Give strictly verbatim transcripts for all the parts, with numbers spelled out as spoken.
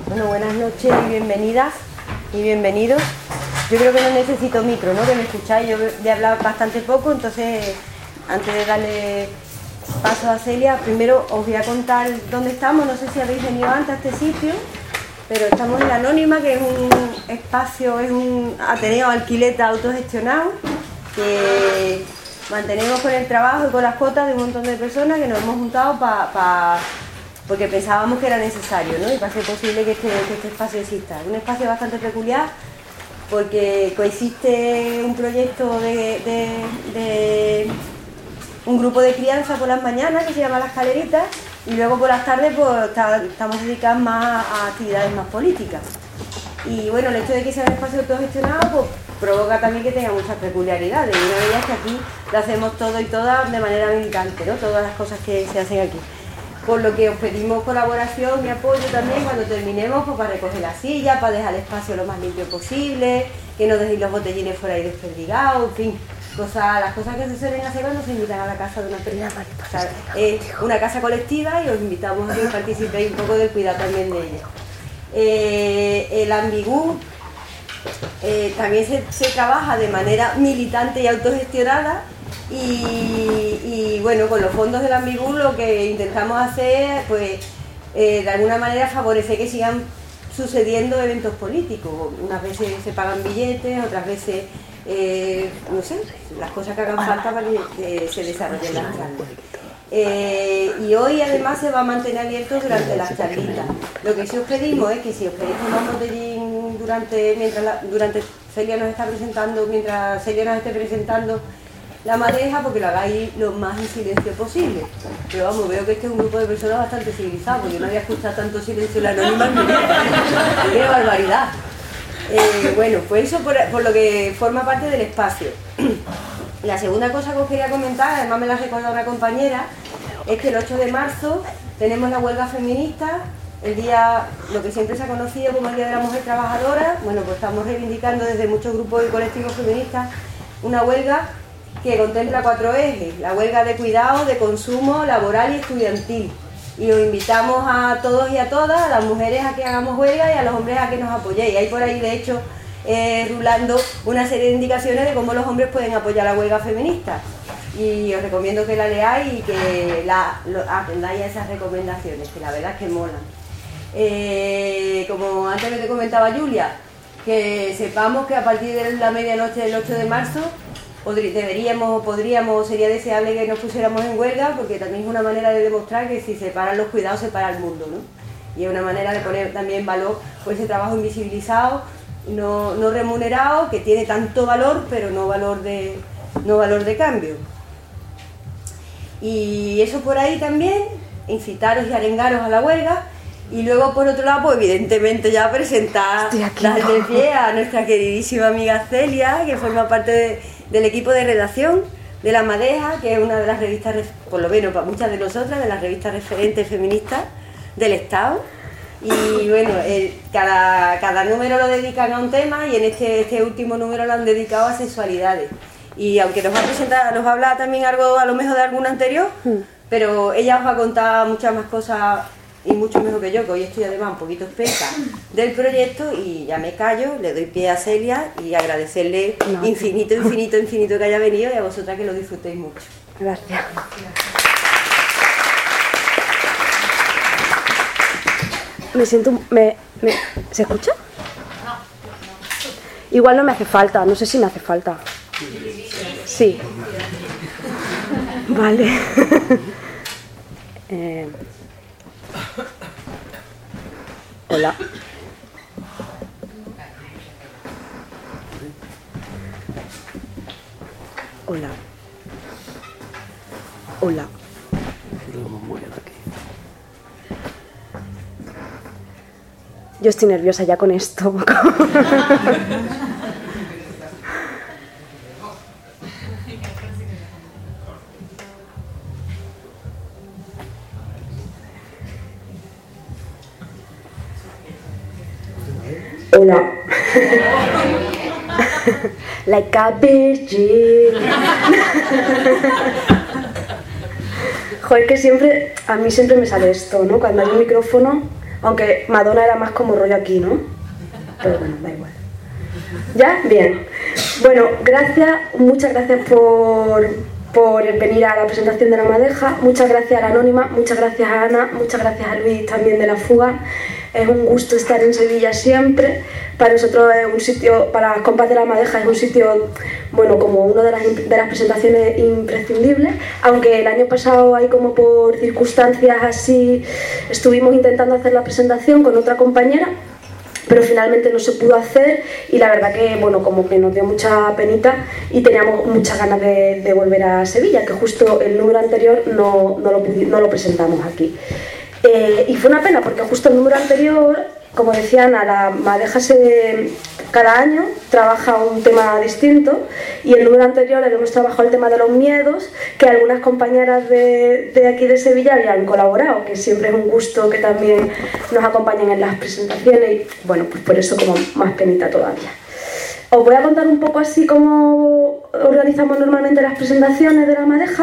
Bueno, buenas noches y bienvenidas y bienvenidos. Yo creo que no necesito micro, ¿no? Que me escucháis, yo he hablado bastante poco, entonces antes de darle paso a Celia, primero os voy a contar dónde estamos. No sé si habéis venido antes a este sitio, pero estamos en La Anónima, que es un espacio, es un ateneo alquileta autogestionado que mantenemos con el trabajo y con las cuotas de un montón de personas que nos hemos juntado para pa, porque pensábamos que era necesario, ¿no? Y para hacer posible que este, que este espacio exista. Es un espacio bastante peculiar porque coexiste un proyecto de, de, de un grupo de crianza por las mañanas que se llama Las Caleritas, y luego por las tardes pues está, estamos dedicados más a actividades más políticas. Y bueno, el hecho de que sea un espacio autogestionado pues provoca también que tenga muchas peculiaridades, y una de ellas es que aquí lo hacemos todo y todas de manera militante, ¿no? Todas las cosas que se hacen aquí. Por lo que os pedimos colaboración y apoyo también cuando terminemos, pues para recoger la silla, para dejar el espacio lo más limpio posible, que no dejéis los botellines por ahí desperdigados, en fin, cosas, las cosas que se suelen hacer cuando se invitan a la casa de una persona. O sea, es una casa colectiva y os invitamos a que participéis un poco del cuidado también de ella. Eh, el Ambigú eh, también se, se trabaja de manera militante y autogestionada. Y, y bueno, con los fondos del Ambigú lo que intentamos hacer, pues eh, de alguna manera favorecer que sigan sucediendo eventos políticos. Unas veces se pagan billetes, otras veces, eh, no sé, las cosas que hagan falta para que eh, se desarrollen las charlas. Eh, y hoy además se va a mantener abierto durante las charlitas. Lo que sí os pedimos es que si os queréis tomar un botellín durante, mientras la, durante Celia nos está presentando, mientras Celia nos esté presentando la madeja, porque lo hagáis lo más en silencio posible. Pero vamos, veo que este es un grupo de personas bastante civilizado, porque yo no había escuchado tanto silencio en La Anónima en mi vida. ¡Qué barbaridad! Eh, bueno, pues eso por, por lo que forma parte del espacio. La segunda cosa que os quería comentar, además me la ha recordado una compañera, es que el ocho de marzo tenemos la huelga feminista, el día, lo que siempre se ha conocido como el Día de la Mujer Trabajadora. Bueno, pues estamos reivindicando desde muchos grupos y colectivos feministas una huelga que contempla cuatro ejes: la huelga de cuidado, de consumo, laboral y estudiantil. Y os invitamos a todos y a todas, a las mujeres a que hagamos huelga y a los hombres a que nos apoyéis. Hay por ahí, de hecho, eh, rulando una serie de indicaciones de cómo los hombres pueden apoyar la huelga feminista. Y os recomiendo que la leáis y que la, lo, atendáis a esas recomendaciones, que la verdad es que molan. Eh, como antes me te comentaba Julia, que sepamos que a partir de la medianoche del ocho de marzo deberíamos o podríamos, sería deseable que nos pusiéramos en huelga, porque también es una manera de demostrar que si se paran los cuidados se para el mundo, ¿no? Y es una manera de poner también valor por ese trabajo invisibilizado, no, no remunerado, que tiene tanto valor, pero no valor de, no valor de cambio. Y eso por ahí también, incitaros y arengaros a la huelga. Y luego, por otro lado, pues evidentemente ya presentar, darle pie a nuestra queridísima amiga Celia, que forma parte de, del equipo de redacción de La Madeja, que es una de las revistas, por lo menos para muchas de nosotras, de las revistas referentes feministas del Estado. Y bueno, eh, cada, cada número lo dedican a un tema, y en este, este último número lo han dedicado a sexualidades. Y aunque nos va a presentar, nos va a hablar también algo a lo mejor de alguna anterior, mm. pero ella os va a contar muchas más cosas, y mucho mejor que yo, que hoy estoy además un poquito espesa del proyecto. Y ya me callo, le doy pie a Celia y agradecerle no, infinito, infinito, infinito que haya venido, y a vosotras que lo disfrutéis mucho. Gracias. Me siento... Me, me, ¿Se escucha? Igual no me hace falta, no sé si me hace falta. Sí. Vale. eh... Hola. Hola. Hola. Yo estoy nerviosa ya con esto. Hola. Like a virgin. Joder, que siempre, a mí siempre me sale esto, ¿no? Cuando hay un micrófono, Aunque Madonna era más como rollo aquí, ¿no? Pero bueno, da igual. ¿Ya? Bien. Bueno, gracias, muchas gracias por, por venir a la presentación de La Madeja. Muchas gracias a la Anónima, muchas gracias a Ana, muchas gracias a Luis también de La Fuga. Es un gusto estar en Sevilla siempre. Para nosotros es un sitio, para las compas de La Madeja es un sitio, bueno, como una de las, de las presentaciones imprescindibles, aunque el año pasado, ahí como por circunstancias así, estuvimos intentando hacer la presentación con otra compañera, pero finalmente no se pudo hacer y la verdad que, bueno, como que nos dio mucha penita y teníamos muchas ganas de, de volver a Sevilla, que justo el número anterior no, no, lo, no lo presentamos aquí. Eh, y fue una pena porque justo el número anterior, como decía Ana, La Madeja se, cada año trabaja un tema distinto y el número anterior habíamos trabajado el tema de los miedos, que algunas compañeras de, de aquí de Sevilla habían colaborado, que siempre es un gusto que también nos acompañen en las presentaciones y bueno, pues por eso como más penita todavía. Os voy a contar un poco así cómo organizamos normalmente las presentaciones de La Madeja.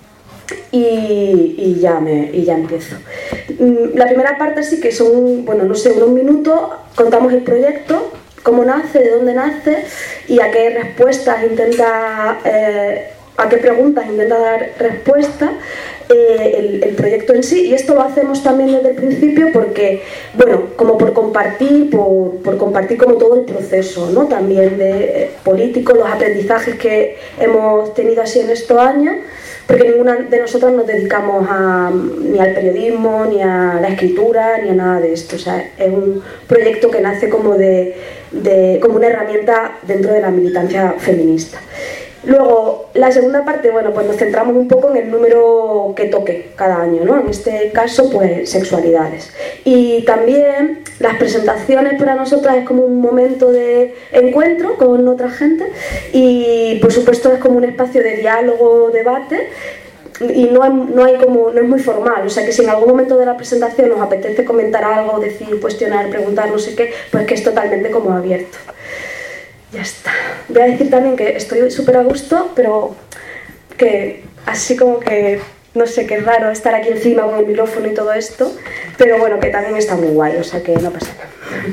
Y, y, ya me, y ya empiezo. La primera parte sí que son, bueno, no sé, unos minutos, contamos el proyecto, cómo nace, de dónde nace y a qué respuestas intenta, eh, a qué preguntas intenta dar respuesta eh, el, el proyecto en sí. Y esto lo hacemos también desde el principio porque, bueno, como por compartir, por, por compartir como todo el proceso, ¿no? También de eh, político, los aprendizajes que hemos tenido así en estos años. Porque ninguna de nosotras nos dedicamos a, ni al periodismo, ni a la escritura, ni a nada de esto. O sea, es un proyecto que nace como, de, de, como una herramienta dentro de la militancia feminista. Luego, la segunda parte, bueno, pues nos centramos un poco en el número que toque cada año, ¿no? En este caso, pues, sexualidades. Y también las presentaciones para nosotras es como un momento de encuentro con otra gente y, por supuesto, es como un espacio de diálogo, debate y no, hay, no, hay como, no es muy formal, o sea que si en algún momento de la presentación nos apetece comentar algo, decir, cuestionar, preguntar, no sé qué, pues que es totalmente como abierto. Ya está. Voy a decir también que estoy súper a gusto, pero que así como que, no sé, que es raro estar aquí encima con el micrófono y todo esto, pero bueno, que también está muy guay, o sea que no pasa nada.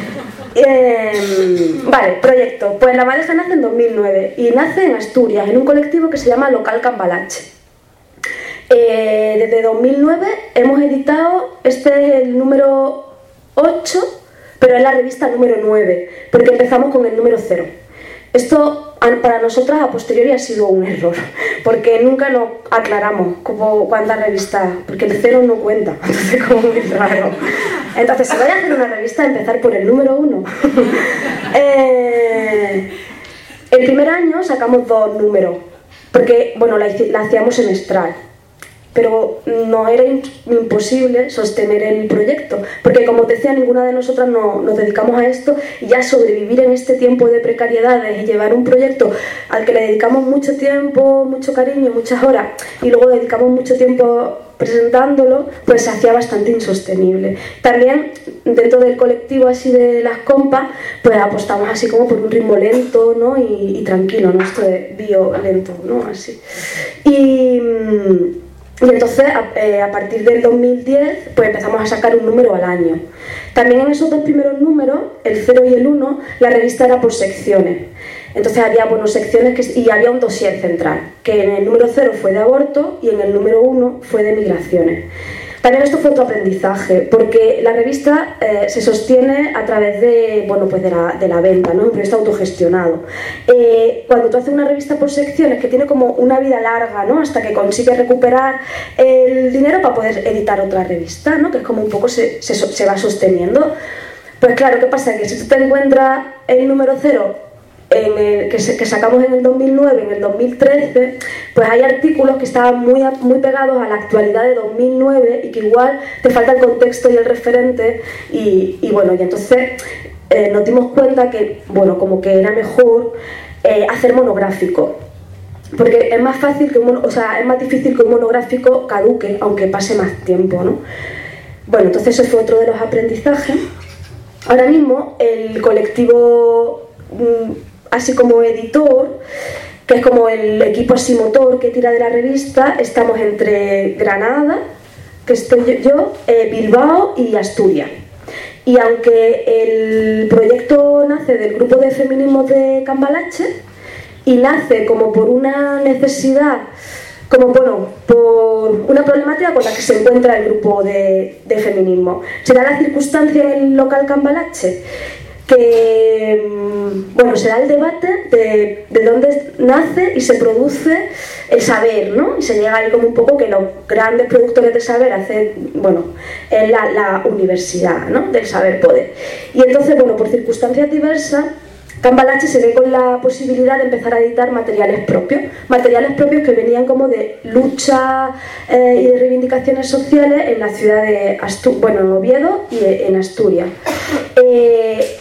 Eh, vale, proyecto. Pues La Madeja nace en dos mil nueve y nace en Asturias, en un colectivo que se llama Local Cambalache. Eh, desde dos mil nueve hemos editado, este es el número ocho, pero es la revista número nueve, porque empezamos con el número cero. Esto para nosotras a posteriori ha sido un error, porque nunca nos aclaramos como cuántas revistas, porque el cero no cuenta, entonces como muy raro. Entonces, si voy a hacer una revista, empezar por el número uno. eh, el primer año sacamos dos números, porque bueno, la, la hacíamos semestral. Pero no era imposible sostener el proyecto, porque como os decía, ninguna de nosotras no, nos dedicamos a esto y ya sobrevivir en este tiempo de precariedades y llevar un proyecto al que le dedicamos mucho tiempo, mucho cariño, muchas horas y luego dedicamos mucho tiempo presentándolo, pues se hacía bastante insostenible. También dentro del colectivo así de las compas, pues apostamos así como por un ritmo lento, ¿no? y, y tranquilo, ¿no? Esto de violento, ¿no? Así. Y... Y entonces, a, eh, a partir del dos mil diez, pues empezamos a sacar un número al año. También en esos dos primeros números, el cero y el uno, la revista era por secciones. Entonces había, bueno, secciones que, y había un dossier central, que en el número cero fue de aborto y en el número uno fue de migraciones. También esto fue otro aprendizaje, porque la revista eh, se sostiene a través de, bueno, pues de, la, de la venta, ¿no? Un proyecto autogestionado. Eh, cuando tú haces una revista por secciones que tiene como una vida larga, ¿no? Hasta que consigues recuperar el dinero para poder editar otra revista, ¿no? Que es como un poco se, se, se va sosteniendo. Pues claro, ¿qué pasa? Que si tú te encuentras el número cero en el, que, se, que sacamos en el dos mil nueve, en el dos mil trece, pues hay artículos que estaban muy, muy pegados a la actualidad de dos mil nueve y que igual te falta el contexto y el referente y, y bueno, y entonces eh, nos dimos cuenta que, bueno, como que era mejor eh, hacer monográfico, porque es más fácil que un, o sea, es más difícil que un monográfico caduque, aunque pase más tiempo, ¿no? Bueno, entonces eso fue otro de los aprendizajes. Ahora mismo el colectivo mmm, así como editor, que es como el equipo así motor que tira de la revista, estamos entre Granada, que estoy yo, eh, Bilbao y Asturias. Y aunque el proyecto nace del grupo de feminismo de Cambalache y nace como por una necesidad, como bueno, por una problemática con la que se encuentra el grupo de, de feminismo. Se da la circunstancia en el local Cambalache que, bueno, se da el debate de, de dónde nace y se produce el saber, ¿no? Y se llega ahí como un poco que los grandes productores de saber hacen, bueno, en la, la universidad, ¿no? Del saber poder. Y entonces, bueno, por circunstancias diversas, Cambalache se ve con la posibilidad de empezar a editar materiales propios, materiales propios que venían como de lucha eh, y de reivindicaciones sociales en la ciudad de Asturias, bueno, en Oviedo y en Asturias. Eh,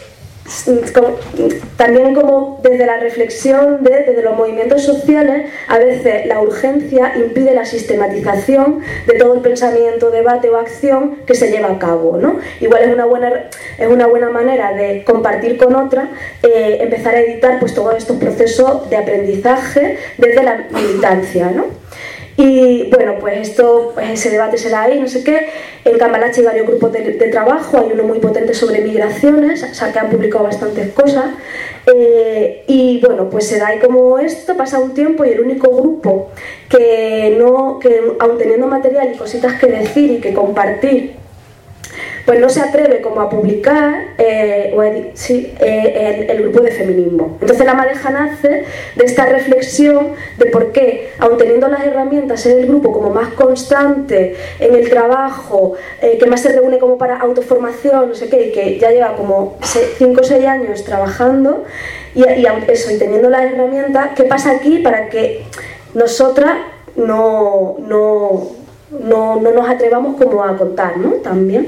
También como desde la reflexión de, desde los movimientos sociales, a veces la urgencia impide la sistematización de todo el pensamiento, debate o acción que se lleva a cabo, ¿no? Igual es una buena, es una buena manera de compartir con otra, eh, empezar a editar pues, todos estos procesos de aprendizaje desde la militancia, ¿no? Y bueno, pues esto, pues ese debate se da ahí, no sé qué. En Cambalache hay varios grupos de, de trabajo, hay uno muy potente sobre migraciones, o sea que han publicado bastantes cosas. Eh, y bueno, pues se da ahí como esto, pasa un tiempo y el único grupo que no, que aun teniendo material y cositas que decir y que compartir, pues no se atreve como a publicar eh, o edi- sí, eh, el, el grupo de feminismo. Entonces la Madeja nace de esta reflexión de por qué, aun teniendo las herramientas, ser el grupo como más constante en el trabajo, eh, que más se reúne como para autoformación, no sé qué, y que ya lleva como cinco o seis años trabajando, y, y eso, y teniendo las herramientas, ¿qué pasa aquí para que nosotras no, no, no, no nos atrevamos como a contar, ¿no? También.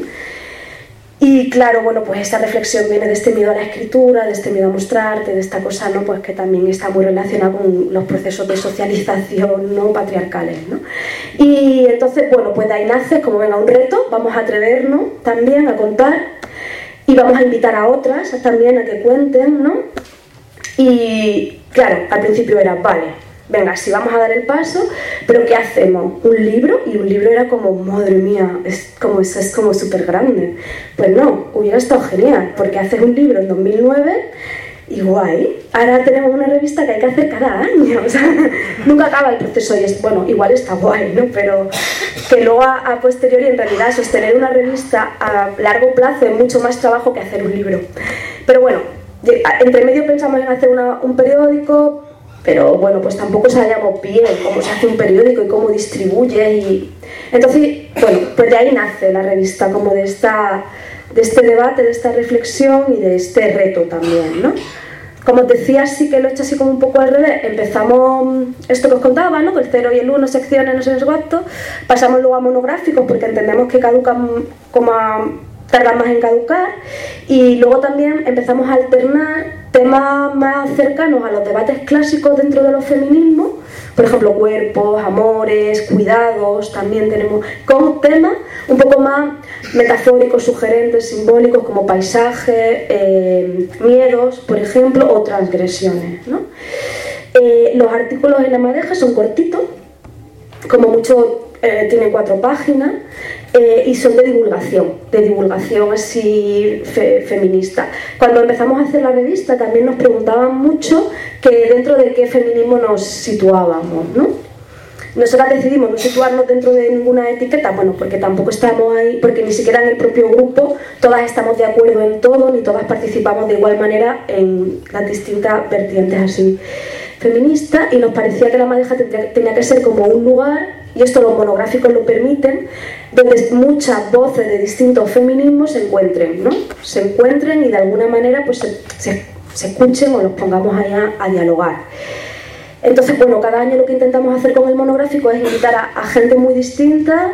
Y claro, bueno, pues esta reflexión viene de este miedo a la escritura, de este miedo a mostrarte, de esta cosa, ¿no? Pues que también está muy relacionada con los procesos de socialización, ¿no? Patriarcales, ¿no? Y entonces, bueno, pues de ahí nace como venga un reto, vamos a atrevernos también a contar y vamos a invitar a otras también a que cuenten, ¿no? Y claro, al principio era, vale, venga, sí, vamos a dar el paso, pero ¿qué hacemos? ¿Un libro? Y un libro era como, madre mía, es como, eso es como súper grande. Pues no, hubiera estado genial, porque haces un libro en dos mil nueve y guay. Ahora tenemos una revista que hay que hacer cada año, o sea, nunca acaba el proceso y es, bueno, igual está guay, ¿no? Pero que luego a, a posteriori, en realidad, sostener una revista a largo plazo es mucho más trabajo que hacer un libro. Pero bueno, entre medio pensamos en hacer una, un periódico, pero bueno, pues tampoco sabíamos bien cómo se hace un periódico y cómo distribuye y... Entonces, bueno, pues de ahí nace la revista, como de, esta, de este debate, de esta reflexión y de este reto también, ¿no? Como os decía, sí que lo he hecho así como un poco al revés. Empezamos esto que os contaba, ¿no? Que el cero y el uno, secciones, no sé cuánto. Pasamos luego a monográficos porque entendemos que caducan como a... tardan más en caducar, y luego también empezamos a alternar temas más cercanos a los debates clásicos dentro de los feminismos, por ejemplo cuerpos, amores, cuidados, también tenemos con temas un poco más metafóricos, sugerentes, simbólicos como paisajes, eh, miedos, por ejemplo, o transgresiones, ¿no? Eh, los artículos en La Madeja son cortitos, como mucho eh, tienen cuatro páginas, eh, y son de divulgación, de divulgación así fe, feminista. Cuando empezamos a hacer la revista también nos preguntaban mucho que dentro de qué feminismo nos situábamos, ¿no? Nosotras decidimos no situarnos dentro de ninguna etiqueta, bueno, porque tampoco estamos ahí, porque ni siquiera en el propio grupo todas estamos de acuerdo en todo, ni todas participamos de igual manera en las distintas vertientes así feministas, y nos parecía que La Madeja tendría, tenía que ser como un lugar, y esto los monográficos lo permiten, donde muchas voces de distintos feminismos se encuentren, ¿no? Se encuentren y de alguna manera pues se, se, se escuchen o los pongamos allá a dialogar. Entonces, bueno, cada año lo que intentamos hacer con el monográfico es invitar a, a gente muy distinta,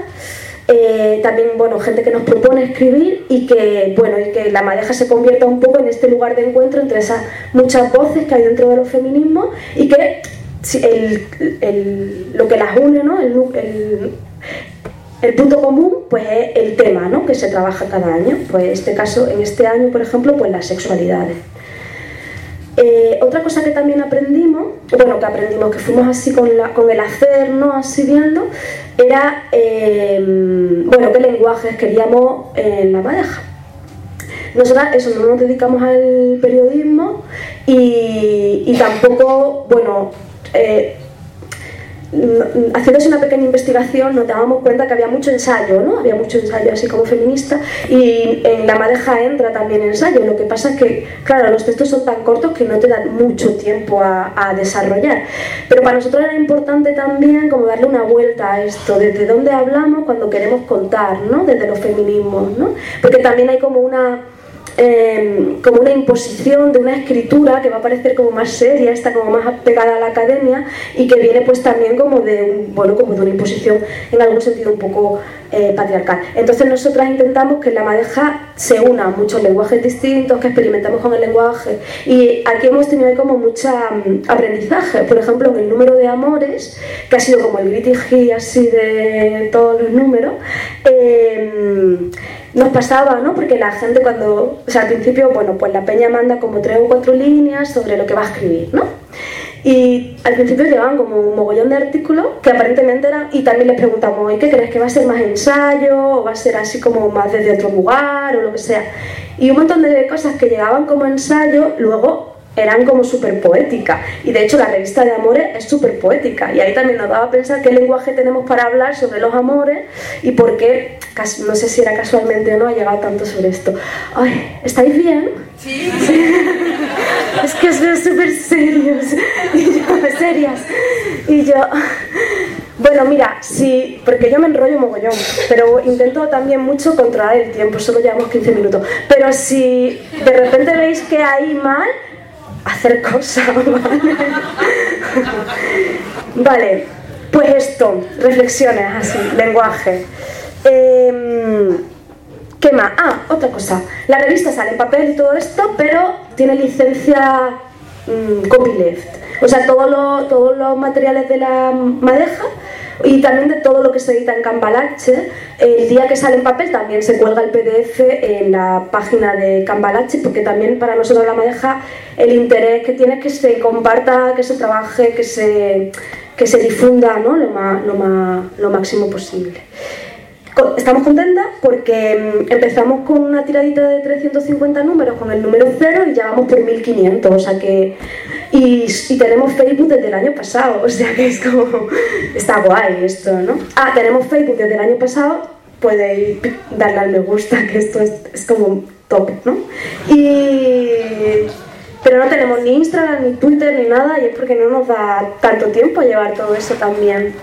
eh, también, bueno, gente que nos propone escribir y que, bueno, y que La Madeja se convierta un poco en este lugar de encuentro entre esas muchas voces que hay dentro de los feminismos y que el, el, lo que las une, ¿no? El, el, el punto común, pues es el tema, ¿no? Que se trabaja cada año. Pues este caso, en este año, por ejemplo, pues las sexualidades. Eh, otra cosa que también aprendimos, bueno, que aprendimos, que fuimos así con, la, con el hacer, ¿no? Así viendo, era, eh, bueno, qué lenguajes queríamos en la madeja. Nosotras, eso, no nos dedicamos al periodismo y, y tampoco, bueno, eh, haciéndose una pequeña investigación nos dábamos cuenta que había mucho ensayo, ¿no? Había mucho ensayo así como feminista y en la madeja entra también ensayo. Lo que pasa es que, claro, los textos son tan cortos que no te dan mucho tiempo a, a desarrollar. Pero para nosotros era importante también como darle una vuelta a esto, desde dónde hablamos cuando queremos contar, ¿no? Desde los feminismos, ¿no? Porque también hay como una... Eh, como una imposición de una escritura que va a parecer como más seria, está como más pegada a la academia y que viene pues también como de, un, bueno, como de una imposición en algún sentido un poco eh, patriarcal. Entonces nosotras intentamos que en la madeja se unan muchos lenguajes distintos, que experimentamos con el lenguaje y aquí hemos tenido ahí como mucho um, aprendizaje, por ejemplo en el número de amores, que ha sido como el gritty así de todos los números. eh, Nos pasaba, ¿no? Porque la gente cuando, o sea, al principio, bueno, pues la peña manda como tres o cuatro líneas sobre lo que va a escribir, ¿no? Y al principio llegaban como un mogollón de artículos que aparentemente eran, y también les preguntamos, ¿y qué crees? ¿Que va a ser más ensayo? ¿O va a ser así como más desde otro lugar? O lo que sea. Y un montón de cosas que llegaban como ensayo, luego eran como súper poéticas. Y de hecho la revista de amores es súper poética. Y ahí también nos daba a pensar qué lenguaje tenemos para hablar sobre los amores y por qué, no sé si era casualmente o no, ha llegado tanto sobre esto. Ay, ¿estáis bien? Sí. Sí. Es que os veo súper serios. Y yo, serias. Y yo... Bueno, mira, sí, porque yo me enrollo mogollón, pero intento también mucho controlar el tiempo, solo llevamos quince minutos. Pero si de repente veis que hay mal, hacer cosas, ¿vale? Vale, pues esto, reflexiones así, lenguaje. Eh, ¿Qué más? Ah, otra cosa. La revista sale en papel y todo esto, pero tiene licencia mmm, copyleft. O sea, todo lo, todos los materiales de la madeja y también de todo lo que se edita en Cambalache, el día que sale en papel también se cuelga el P D F en la página de Cambalache, porque también para nosotros la madeja el interés que tiene es que se comparta, que se trabaje, que se, que se difunda, ¿no? lo, más, lo, más, lo máximo posible. Estamos contentas porque empezamos con una tiradita de trescientos cincuenta números con el número cero y ya vamos por mil quinientos, o sea que... Y, y tenemos Facebook desde el año pasado, o sea que es como... Está guay esto, ¿no? Ah, tenemos Facebook desde el año pasado, podéis darle al me gusta, que esto es, es como top, ¿no? Y... Pero no tenemos ni Instagram, ni Twitter, ni nada, y es porque no nos da tanto tiempo llevar todo eso también.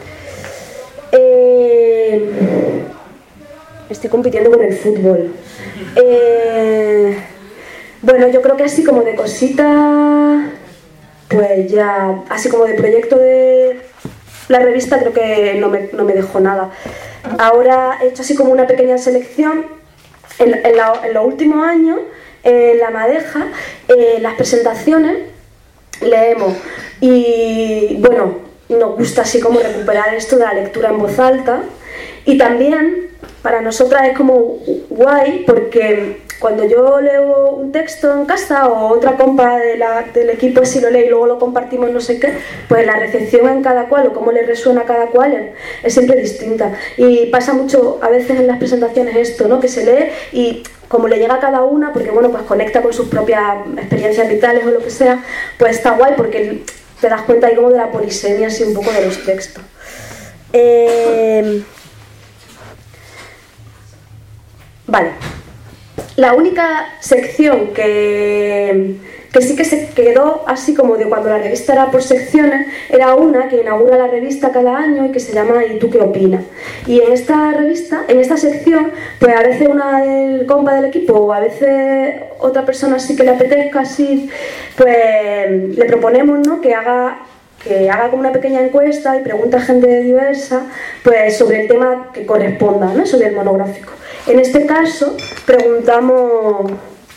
Eh... Estoy compitiendo con el fútbol. Eh... Bueno, yo creo que así como de cosita... Pues ya, así como de proyecto de la revista, creo que no me, no me dejó nada. Ahora he hecho así como una pequeña selección. En, en, la, en los últimos años, en la madeja, eh, las presentaciones leemos. Y bueno, nos gusta así como recuperar esto de la lectura en voz alta. Y también para nosotras es como guay porque... Cuando yo leo un texto en casa o otra compa de la, del equipo así lo lee y luego lo compartimos no sé qué, pues la recepción en cada cual o cómo le resuena a cada cual es, es siempre distinta. Y pasa mucho a veces en las presentaciones esto, ¿no? Que se lee y como le llega a cada una, porque bueno, pues conecta con sus propias experiencias vitales o lo que sea, pues está guay porque te das cuenta ahí como de la polisemia así un poco de los textos. Eh... Vale. La única sección que, que sí que se quedó así como de cuando la revista era por secciones, era una que inaugura la revista cada año y que se llama ¿Y tú qué opinas? Y en esta revista, en esta sección, pues a veces una del compa del equipo o a veces otra persona así que le apetezca así, pues le proponemos, ¿no? que haga... que haga como una pequeña encuesta y pregunta a gente diversa pues sobre el tema que corresponda, ¿no? Sobre el monográfico. En este caso preguntamos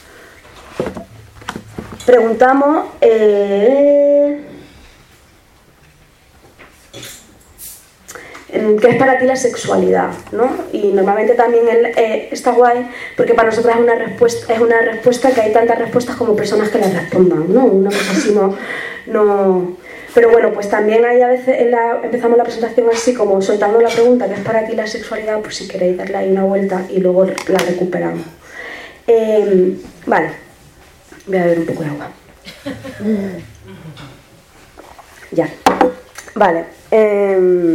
preguntamos eh, ¿qué es para ti la sexualidad? ¿No? Y normalmente también el, eh, está guay porque para nosotras es una, respuesta, es una respuesta que hay tantas respuestas como personas que las respondan, ¿no? Una cosa así no... no... Pero bueno, pues también hay a veces, en la, empezamos la presentación así como soltando la pregunta, ¿qué es para ti la sexualidad? Pues si queréis darle ahí una vuelta y luego la recuperamos. Eh, vale, voy a beber un poco de agua. Ya, vale. Eh,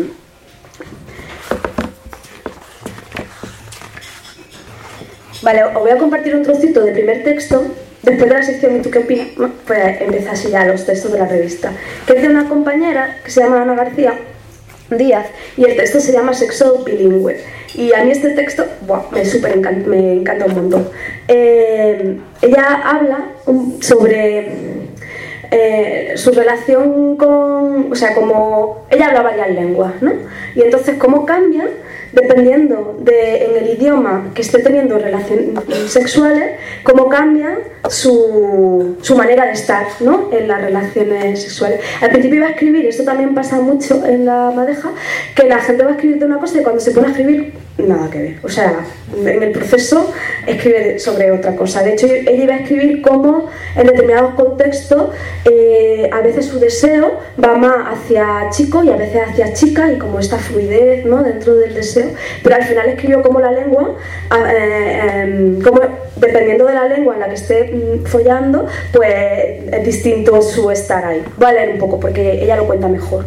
vale, os voy a compartir un trocito del primer texto. Después de la sección ¿y tú qué opinas? Pues empieza así ya los textos de la revista, que es de una compañera que se llama Ana García Díaz, y el texto se llama Sexo Bilingüe. Y a mí este texto buah, me, super encanta, me encanta un montón. Eh, ella habla un, sobre eh, su relación con... O sea, como... Ella habla varias lenguas, ¿no? Y entonces cómo cambia dependiendo de en el idioma que esté teniendo relaciones sexuales, cómo cambia su, su manera de estar, ¿no? En las relaciones sexuales. Al principio iba a escribir, esto también pasa mucho en la madeja, que la gente va a escribir de una cosa y cuando se pone a escribir, nada que ver. O sea, en el proceso escribe sobre otra cosa. De hecho, ella iba a escribir cómo en determinados contextos eh, a veces su deseo va más hacia chico y a veces hacia chica, y como esta fluidez, ¿no? Dentro del deseo. Pero al final escribió como la lengua, eh, eh, como dependiendo de la lengua en la que esté mm, follando, pues es distinto su estar ahí. Voy a leer un poco porque ella lo cuenta mejor.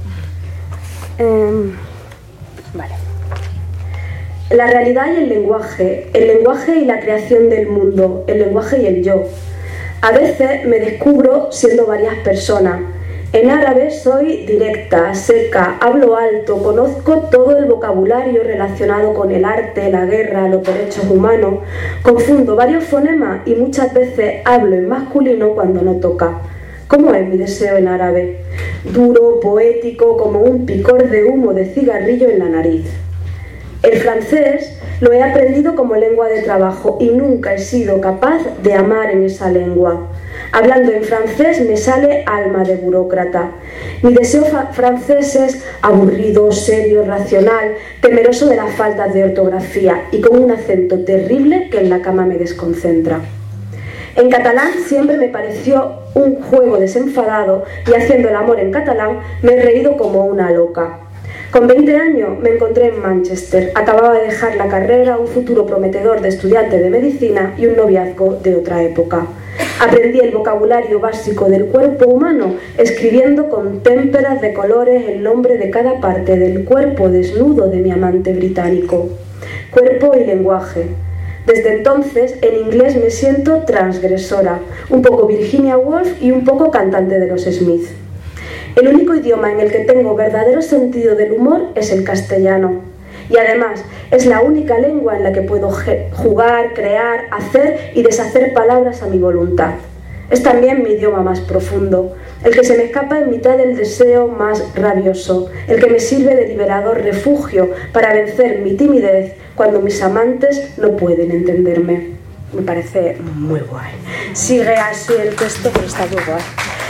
Eh, vale. La realidad y el lenguaje, el lenguaje y la creación del mundo, el lenguaje y el yo. A veces me descubro siendo varias personas. En árabe soy directa, seca, hablo alto, conozco todo el vocabulario relacionado con el arte, la guerra, los derechos humanos. Confundo varios fonemas y muchas veces hablo en masculino cuando no toca. ¿Cómo es mi deseo en árabe? Duro, poético, como un picor de humo de cigarrillo en la nariz. El francés lo he aprendido como lengua de trabajo y nunca he sido capaz de amar en esa lengua. Hablando en francés me sale alma de burócrata. Mi deseo francés es aburrido, serio, racional, temeroso de las faltas de ortografía y con un acento terrible que en la cama me desconcentra. En catalán siempre me pareció un juego desenfadado y haciendo el amor en catalán me he reído como una loca. Con veinte años me encontré en Manchester, acababa de dejar la carrera, un futuro prometedor de estudiante de medicina y un noviazgo de otra época. Aprendí el vocabulario básico del cuerpo humano, escribiendo con témperas de colores el nombre de cada parte del cuerpo desnudo de mi amante británico. Cuerpo y lenguaje. Desde entonces, en inglés me siento transgresora, un poco Virginia Woolf y un poco cantante de los Smith. El único idioma en el que tengo verdadero sentido del humor es el castellano. Y además, es la única lengua en la que puedo jugar, crear, hacer y deshacer palabras a mi voluntad. Es también mi idioma más profundo, el que se me escapa en mitad del deseo más rabioso, el que me sirve de liberador refugio para vencer mi timidez cuando mis amantes no pueden entenderme. Me parece muy guay. Sigue así el texto, pero está muy guay.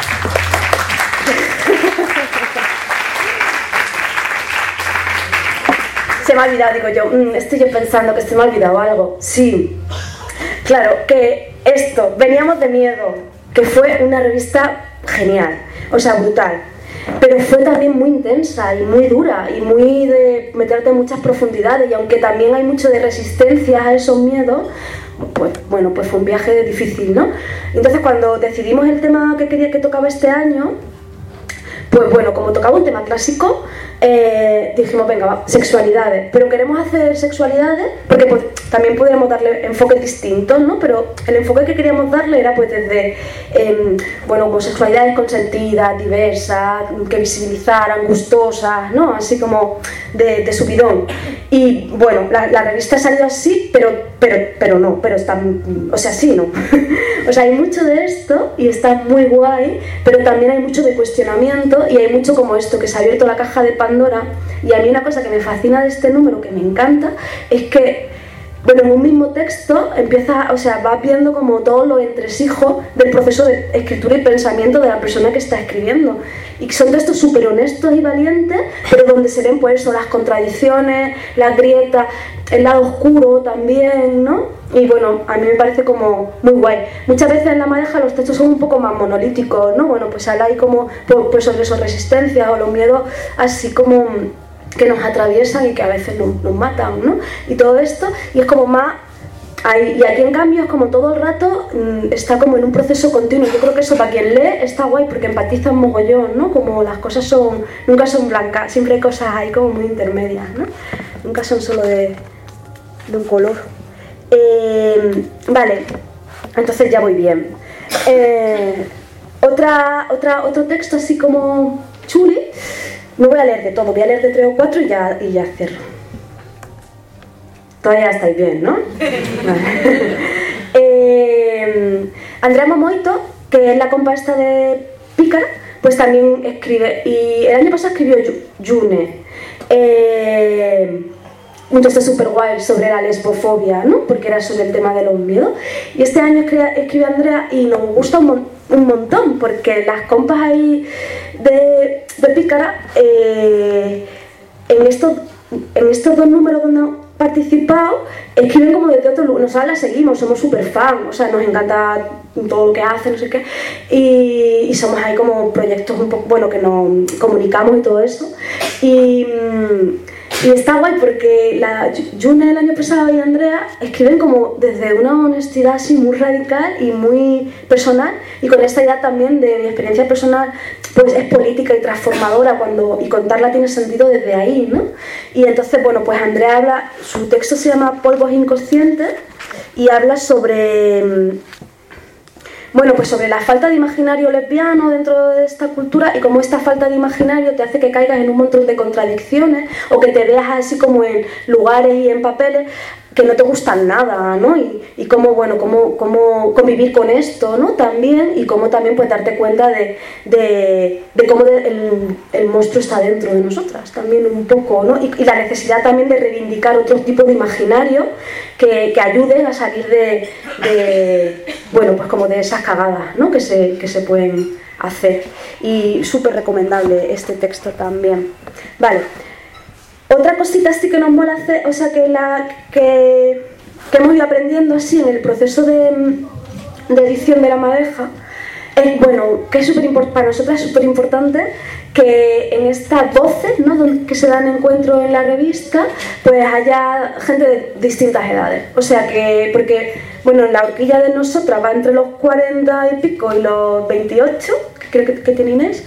Se me ha olvidado, digo yo, mmm, estoy yo pensando que se me ha olvidado algo. Sí, claro, que esto, Veníamos de Miedo, que fue una revista genial, o sea, brutal, pero fue también muy intensa y muy dura y muy de meterte en muchas profundidades, y aunque también hay mucho de resistencia a esos miedos, pues bueno, pues fue un viaje difícil, ¿no? Entonces cuando decidimos el tema que quería que tocaba este año, pues bueno, como tocaba un tema clásico, eh, dijimos, venga, va, sexualidades. Pero queremos hacer sexualidades porque pues, también podríamos darle enfoques distintos, ¿no? Pero el enfoque que queríamos darle era pues desde, eh, bueno, pues sexualidades consentidas, diversas, que visibilizaran, gustosas, ¿no? Así como de, de subidón. Y bueno, la, la revista ha salido así, pero, pero, pero no, pero está, o sea, sí, ¿no? O sea, hay mucho de esto y está muy guay, pero también hay mucho de cuestionamiento y hay mucho como esto, que se ha abierto la caja de Pandora. Y a mí una cosa que me fascina de este número, que me encanta, es que bueno, en un mismo texto empieza, o sea, va viendo como todos los entresijos del proceso de escritura y pensamiento de la persona que está escribiendo. Y son textos súper honestos y valientes, pero donde se ven pues eso, las contradicciones, las grietas, el lado oscuro también, ¿no? Y bueno, a mí me parece como muy guay. Muchas veces en La Madeja los textos son un poco más monolíticos, ¿no? Bueno, pues habla ahí como pues sobre sus resistencias o los miedos así como que nos atraviesan y que a veces nos, nos matan, ¿no? Y todo esto, y es como más... Hay, y aquí en cambio es como todo el rato mmm, está como en un proceso continuo. Yo creo que eso para quien lee está guay porque empatiza un mogollón, ¿no? Como las cosas son, nunca son blancas, siempre hay cosas ahí como muy intermedias, ¿no? Nunca son solo de, de un color. Eh, vale, entonces ya voy bien. Eh, otra, otra, otro texto así como chuli, no voy a leer de todo, voy a leer de tres o cuatro y ya, y ya cierro. Todavía estáis bien, ¿no? Vale. eh, Andrea Momoito, que es la compa esta de Pícara, pues también escribe, y el año pasado escribió June, eh, un texto súper guay sobre la lesbofobia, ¿no? Porque era sobre el tema de los miedos. Y este año escribe Andrea y nos gusta un, mon un montón, porque las compas ahí de, de Pícara, eh, en, estos, en estos dos números donde han participado, escriben como desde otro lugar. Nosotros las seguimos, somos súper fan, o sea, nos encanta todo lo que hacen, no sé qué, y, y somos ahí como proyectos un poco, bueno, que nos comunicamos y todo eso. Y... Y está guay porque la June el año pasado y Andrea escriben como desde una honestidad así muy radical y muy personal, y con esta idea también de mi experiencia personal pues es política y transformadora cuando, y contarla tiene sentido desde ahí, ¿no? Y entonces, bueno, pues Andrea habla, su texto se llama Polvos Inconscientes y habla sobre... Bueno, pues sobre la falta de imaginario lesbiano dentro de esta cultura y cómo esta falta de imaginario te hace que caigas en un montón de contradicciones o que te veas así como en lugares y en papeles que no te gustan nada, ¿no? Y, y cómo, bueno, cómo, cómo convivir con esto, ¿no? También, y cómo también pues darte cuenta de, de, de cómo de, el, el monstruo está dentro de nosotras, también un poco, ¿no? Y, y la necesidad también de reivindicar otro tipo de imaginario que, que ayuden a salir de, de, bueno, pues como de esas cagadas, ¿no? Que se, que se pueden hacer. Y súper recomendable este texto también. Vale. Otra cosita así que nos mola hacer, o sea, que, la, que, que hemos ido aprendiendo así en el proceso de, de edición de La Madeja, es, bueno, que es súper importante, para nosotras es súper importante que en estas voces, ¿no?, donde, que se dan encuentros en la revista, pues haya gente de distintas edades. O sea que, porque, bueno, la horquilla de nosotras va entre los cuarenta y pico y los veintiocho, que creo que, que tiene Inés,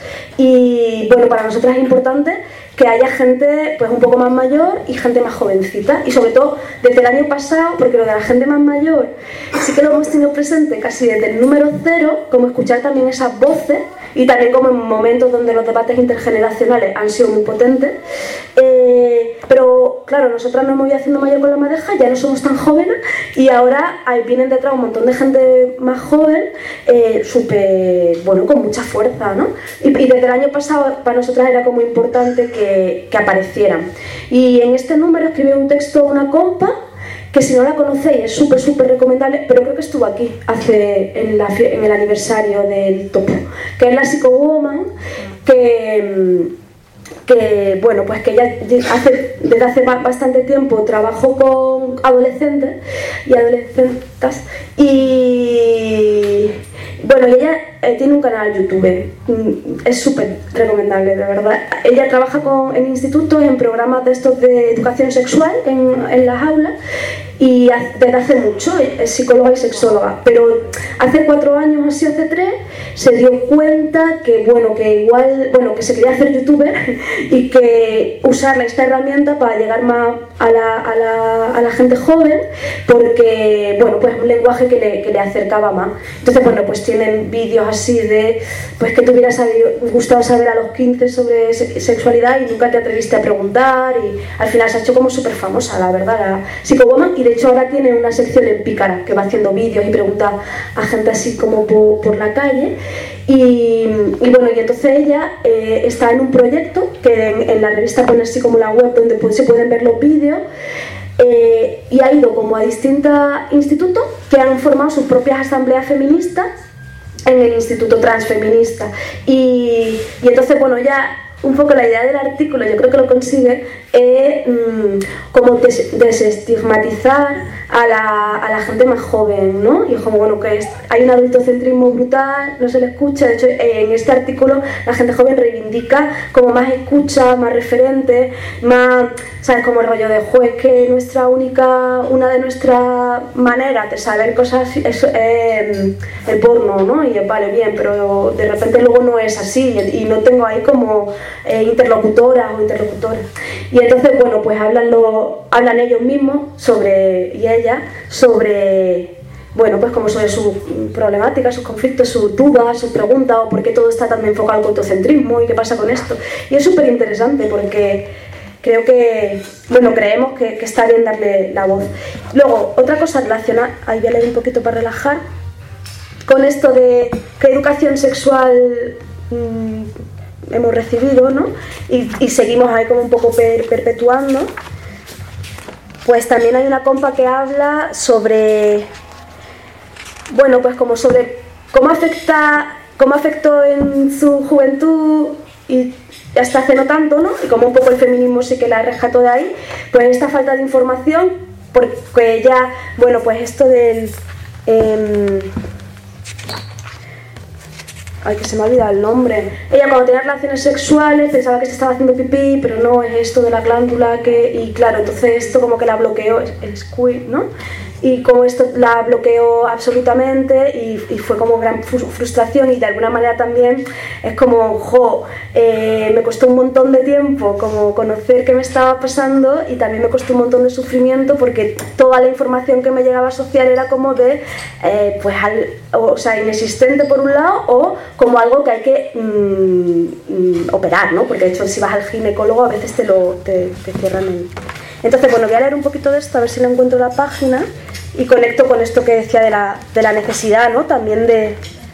y bueno, para nosotras es importante que haya gente pues un poco más mayor y gente más jovencita, y sobre todo desde el año pasado, porque lo de la gente más mayor sí que lo hemos tenido presente casi desde el número cero, como escuchar también esas voces, y también como en momentos donde los debates intergeneracionales han sido muy potentes, eh, pero claro, nosotras nos hemos ido haciendo mayor con La Madeja, ya no somos tan jóvenes, y ahora ahí vienen detrás un montón de gente más joven, eh, súper, bueno, con mucha fuerza, ¿no? Y, y desde el año pasado para nosotras era como importante que Que, que aparecieran. Y en este número escribió un texto una compa que, si no la conocéis, es súper súper recomendable, pero creo que estuvo aquí hace en, la, en el aniversario del Topo, que es la Psychowoman, que, que bueno, pues que ella hace, desde hace bastante tiempo trabajó con adolescentes y adolescentas, y bueno, y ella eh, tiene un canal de YouTube, es súper recomendable, de verdad. Ella trabaja con, en institutos, en programas de estos de educación sexual en, en las aulas, y desde hace mucho es psicóloga y sexóloga, pero hace cuatro años, así hace tres, se dio cuenta que, bueno, que igual, bueno, que se quería hacer youtuber y que usar esta herramienta para llegar más a la, a la, a la gente joven, porque, bueno, pues un lenguaje que le, que le acercaba más. Entonces, bueno, pues tienen vídeos así de, pues que te hubiera sabido, gustado saber a los quince sobre sexualidad y nunca te atreviste a preguntar, y al final se ha hecho como súper famosa, la verdad, la Psychowoman. Y de hecho ahora tiene una sección en Pícara que va haciendo vídeos y pregunta a gente así como por, por la calle, y, y bueno, y entonces ella eh, está en un proyecto que en, en la revista pone así como la web donde pues, se pueden ver los vídeos, eh, y ha ido como a distintos institutos que han formado sus propias asambleas feministas en el Instituto Transfeminista. Y, y entonces, bueno, ya un poco la idea del artículo, yo creo que lo consigue, es mmm, como des desestigmatizar a la, a la gente más joven, ¿no? Y es como, bueno, que es, hay un adultocentrismo brutal, no se le escucha. De hecho, en este artículo la gente joven reivindica como más escucha, más referente, más, ¿sabes? Como el rollo de, juez, que nuestra única, una de nuestras maneras de saber cosas es eh, el porno, ¿no? Y vale, bien, pero de repente luego no es así y no tengo ahí como eh, interlocutoras o interlocutores. Y entonces, bueno, pues hablan, lo, hablan ellos mismos sobre, y ella, sobre, bueno, pues como sobre sus problemáticas, sus conflictos, sus dudas, sus preguntas, o por qué todo está tan enfocado al autocentrismo y qué pasa con esto. Y es súper interesante porque creo que, bueno, creemos que, que está bien darle la voz. Luego, otra cosa relacionada, ahí voy a leer un poquito para relajar, con esto de qué educación sexual mmm, hemos recibido, ¿no? Y, y seguimos ahí como un poco per, perpetuando. Pues también hay una compa que habla sobre, bueno, pues como sobre cómo afecta, cómo afectó en su juventud y hasta hace no tanto, ¿no? Y como un poco el feminismo sí que la rescató de ahí, pues esta falta de información, porque ya, bueno, pues esto del... Eh, Ay, que se me ha olvidado el nombre. Ella cuando tenía relaciones sexuales pensaba que se estaba haciendo pipí, pero no, es esto de la glándula que... Y claro, entonces esto como que la bloqueó, el squid, ¿no? Y como esto la bloqueó absolutamente y, y fue como gran frustración y de alguna manera también es como, jo, eh, me costó un montón de tiempo como conocer qué me estaba pasando y también me costó un montón de sufrimiento porque toda la información que me llegaba social era como de, eh, pues, al, o sea, inexistente por un lado o como algo que hay que mm, mm, operar, ¿no? Porque de hecho si vas al ginecólogo a veces te lo te, te cierran el... Entonces, bueno, voy a leer un poquito de esto, a ver si lo encuentro en la página y conecto con esto que decía de la, de la necesidad, ¿no? También de...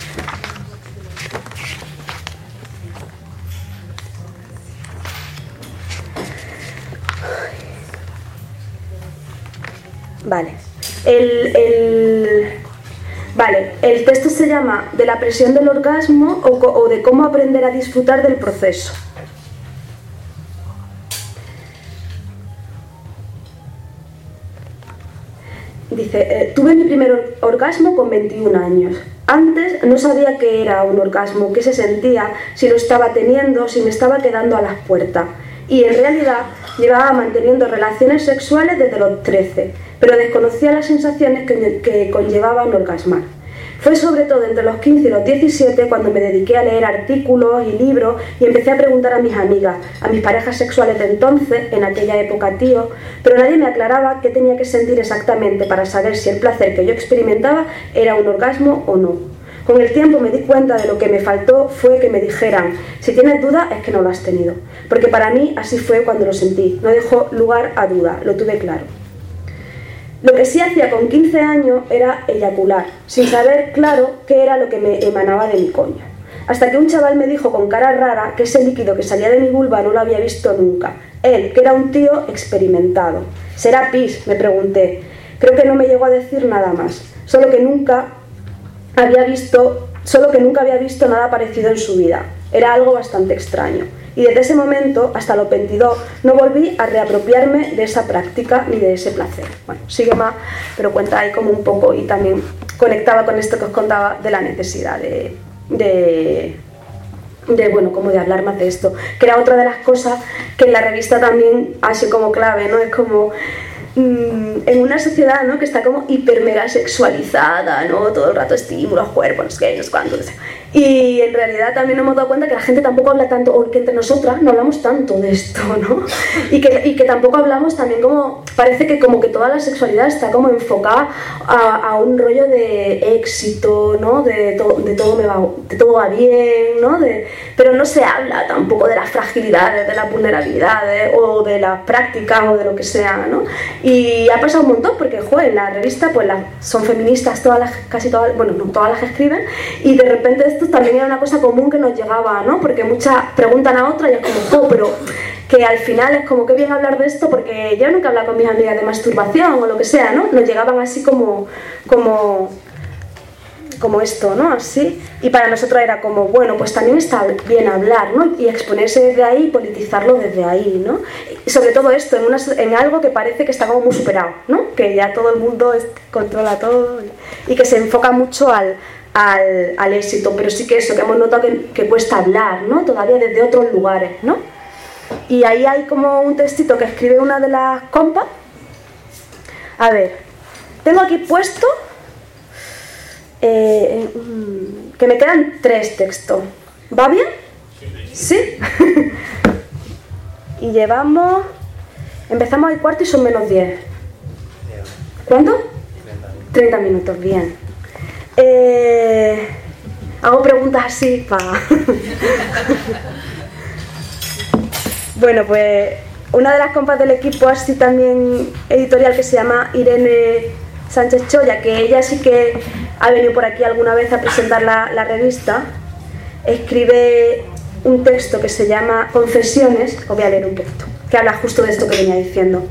Vale. El, el... Vale, el texto se llama De la presión del orgasmo o, o de cómo aprender a disfrutar del proceso. Dice, eh, tuve mi primer orgasmo con veintiún años. Antes no sabía qué era un orgasmo, qué se sentía, si lo estaba teniendo, si me estaba quedando a las puertas. Y en realidad llevaba manteniendo relaciones sexuales desde los trece, pero desconocía las sensaciones que, que conllevaban orgasmar. Fue sobre todo entre los quince y los diecisiete cuando me dediqué a leer artículos y libros y empecé a preguntar a mis amigas, a mis parejas sexuales de entonces, en aquella época tío, pero nadie me aclaraba qué tenía que sentir exactamente para saber si el placer que yo experimentaba era un orgasmo o no. Con el tiempo me di cuenta de lo que me faltó fue que me dijeran, si tienes duda es que no lo has tenido, porque para mí así fue cuando lo sentí, no dejó lugar a duda, lo tuve claro. Lo que sí hacía con quince años era eyacular, sin saber claro qué era lo que me emanaba de mi coño. Hasta que un chaval me dijo con cara rara que ese líquido que salía de mi vulva no lo había visto nunca. Él, que era un tío experimentado. ¿Será pis?, me pregunté. Creo que no me llegó a decir nada más, solo que nunca había visto, solo que nunca había visto nada parecido en su vida. Era algo bastante extraño. Y desde ese momento, hasta los veintidós, no volví a reapropiarme de esa práctica ni de ese placer. Bueno, sigue más, pero cuenta ahí como un poco y también conectaba con esto que os contaba de la necesidad de, de, de bueno, como de hablar más de esto, que era otra de las cosas que en la revista también así como clave, ¿no? Es como... en una sociedad, ¿no?, que está como hiper mega sexualizada, ¿no?, todo el rato estímulos, cuerpos, no sé qué, no sé cuánto, no sé. Y en realidad también nos hemos dado cuenta que la gente tampoco habla tanto, o que entre nosotras no hablamos tanto de esto, ¿no? Y que, y que tampoco hablamos también como, parece que como que toda la sexualidad está como enfocada a, a un rollo de éxito, ¿no?, de, to, de, todo me va, de todo va bien, ¿no?, de, pero no se habla tampoco de las fragilidades, de las vulnerabilidades, o de las prácticas, o de lo que sea, ¿no? Y ha pasado un montón porque, joder, en la revista pues la, son feministas todas las, casi todas, bueno, no todas las que escriben, y de repente esto también era una cosa común que nos llegaba, ¿no? Porque muchas preguntan a otras y es como, jo, pero que al final es como que bien hablar de esto porque yo nunca he hablado con mis amigas de masturbación o lo que sea, ¿no? Nos llegaban así como, como, como esto, ¿no? Así. Y para nosotros era como, bueno, pues también está bien hablar, ¿no? Y exponerse desde ahí y politizarlo desde ahí, ¿no? Y sobre todo esto, en, una, en algo que parece que está como muy superado, ¿no? Que ya todo el mundo es, controla todo y, y que se enfoca mucho al, al, al éxito, pero sí que eso, que hemos notado que, que cuesta hablar, ¿no? Todavía desde otros lugares, ¿no? Y ahí hay como un textito que escribe una de las compas. A ver, tengo aquí puesto eh, que me quedan tres textos. ¿Va bien? ¿Sí? Y llevamos... Empezamos al cuarto y son menos diez. ¿Cuánto? treinta minutos, bien. Eh, hago preguntas así para... Bueno, pues una de las compas del equipo así también editorial, que se llama Irene Sánchez Choya, que ella sí que ha venido por aquí alguna vez a presentar la, la revista, escribe un texto que se llama Confesiones, os voy a leer un poquito, que habla justo de esto que venía diciendo.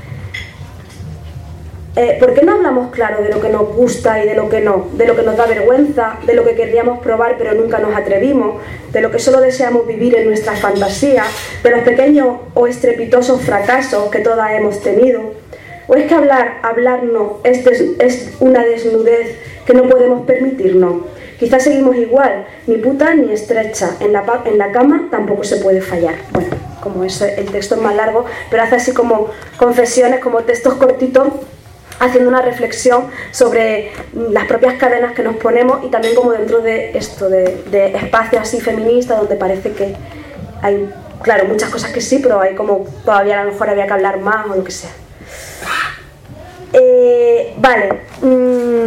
Eh, ¿Por qué no hablamos claro de lo que nos gusta y de lo que no? De lo que nos da vergüenza, de lo que querríamos probar pero nunca nos atrevimos, de lo que solo deseamos vivir en nuestra fantasía, de los pequeños o estrepitosos fracasos que todas hemos tenido. ¿O es que hablar, hablarnos es, des, es una desnudez que no podemos permitirnos? Quizás seguimos igual, ni puta ni estrecha, en la, en la cama tampoco se puede fallar. Bueno, como es, el texto es más largo, pero hace así como confesiones, como textos cortitos, haciendo una reflexión sobre las propias cadenas que nos ponemos y también como dentro de esto, de, de espacios así feministas donde parece que hay, claro, muchas cosas que sí, pero hay como todavía a lo mejor había que hablar más o lo que sea. Eh, vale. Mm.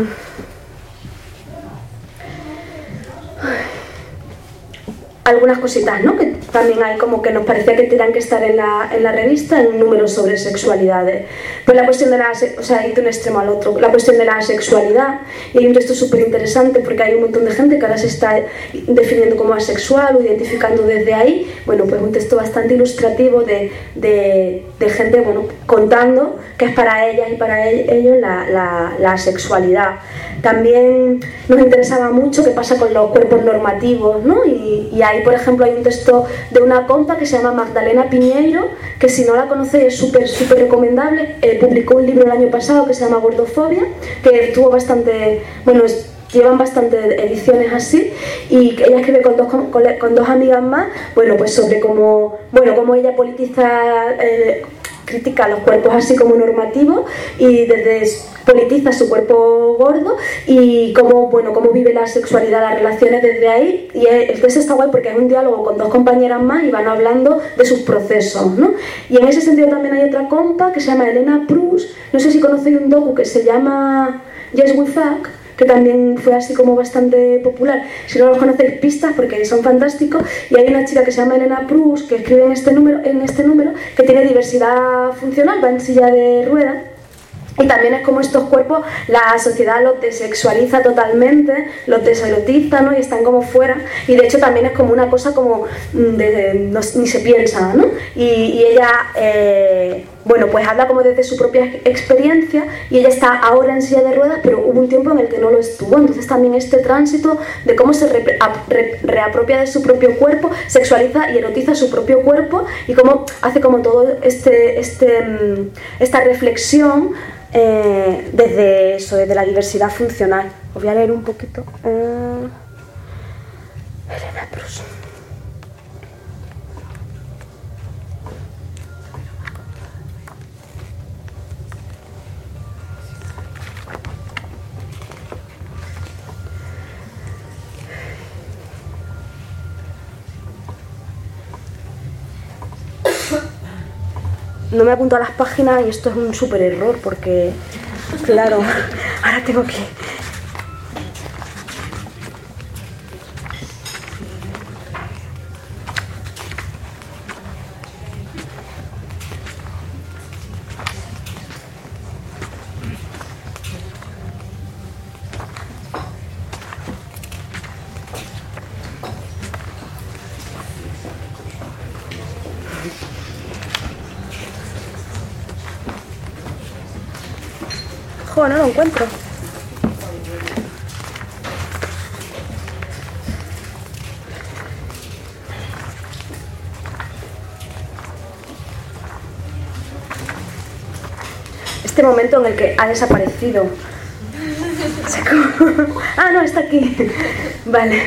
Algunas cositas, ¿no? Que también hay como que nos parecía que tenían que estar en la, en la revista, en un número sobre sexualidades. Pues la cuestión de la, o sea, ir de un extremo al otro, la cuestión de la sexualidad, y hay un texto súper interesante porque hay un montón de gente que ahora se está definiendo como asexual o identificando desde ahí. Bueno, pues un texto bastante ilustrativo de, de, de gente, bueno, contando que es para ellas y para ellos la, la, la sexualidad. También nos interesaba mucho qué pasa con los cuerpos normativos, ¿no? Y, y ahí, por ejemplo, hay un texto de una compa que se llama Magdalena Piñeiro, que si no la conocéis es súper, súper recomendable. Eh, publicó un libro el año pasado que se llama Gordofobia, que tuvo bastante, bueno, es, llevan bastantes ediciones así, y ella escribe con dos, con, con dos amigas más, bueno, pues sobre cómo, bueno, cómo ella politiza... Eh, critica los cuerpos así como normativos y desde politiza su cuerpo gordo y cómo, bueno, cómo vive la sexualidad, las relaciones desde ahí. Y el texto está guay porque es un diálogo con dos compañeras más y van hablando de sus procesos, ¿no? Y en ese sentido también hay otra compa que se llama Elena Prus, no sé si conocéis un docu que se llama Yes We Fuck, que también fue así como bastante popular. Si no los conocéis, pistas, porque son fantásticos. Y hay una chica que se llama Elena Prus, que escribe en este número, en este número que tiene diversidad funcional, va en silla de ruedas. Y también es como estos cuerpos, la sociedad los desexualiza totalmente, los deserotiza, ¿no? Y están como fuera. Y de hecho también es como una cosa como de, de, no, ni se piensa, ¿no? Y, y ella, eh, bueno, pues habla como desde su propia experiencia y ella está ahora en silla de ruedas, pero hubo un tiempo en el que no lo estuvo. Entonces también este tránsito de cómo se re, re, reapropia de su propio cuerpo, sexualiza y erotiza su propio cuerpo y cómo hace como todo este, este, esta reflexión Eh, desde eso, desde la diversidad funcional. Os voy a leer un poquito. Eh, Elena Prus. No me apunto a las páginas y esto es un súper error porque, claro, ahora tengo que... Jo, no lo encuentro. Este momento en el que ha desaparecido. Ah, no, está aquí. Vale.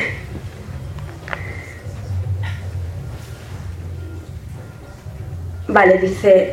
Vale, dice: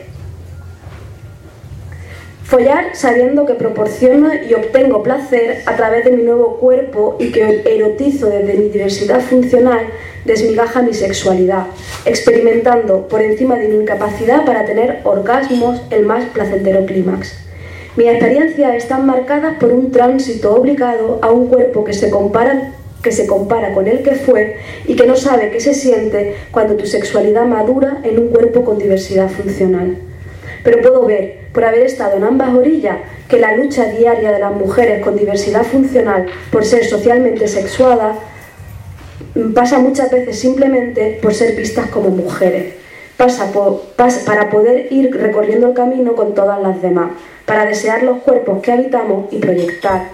follar sabiendo que proporciono y obtengo placer a través de mi nuevo cuerpo y que erotizo desde mi diversidad funcional desmigaja mi sexualidad, experimentando por encima de mi incapacidad para tener orgasmos el más placentero clímax. Mis experiencias están marcadas por un tránsito obligado a un cuerpo que se compara, que se compara con el que fue y que no sabe qué se siente cuando tu sexualidad madura en un cuerpo con diversidad funcional. Pero puedo ver, por haber estado en ambas orillas, que la lucha diaria de las mujeres con diversidad funcional por ser socialmente sexuadas pasa muchas veces simplemente por ser vistas como mujeres. Pasa, por, pasa para poder ir recorriendo el camino con todas las demás, para desear los cuerpos que habitamos y proyectar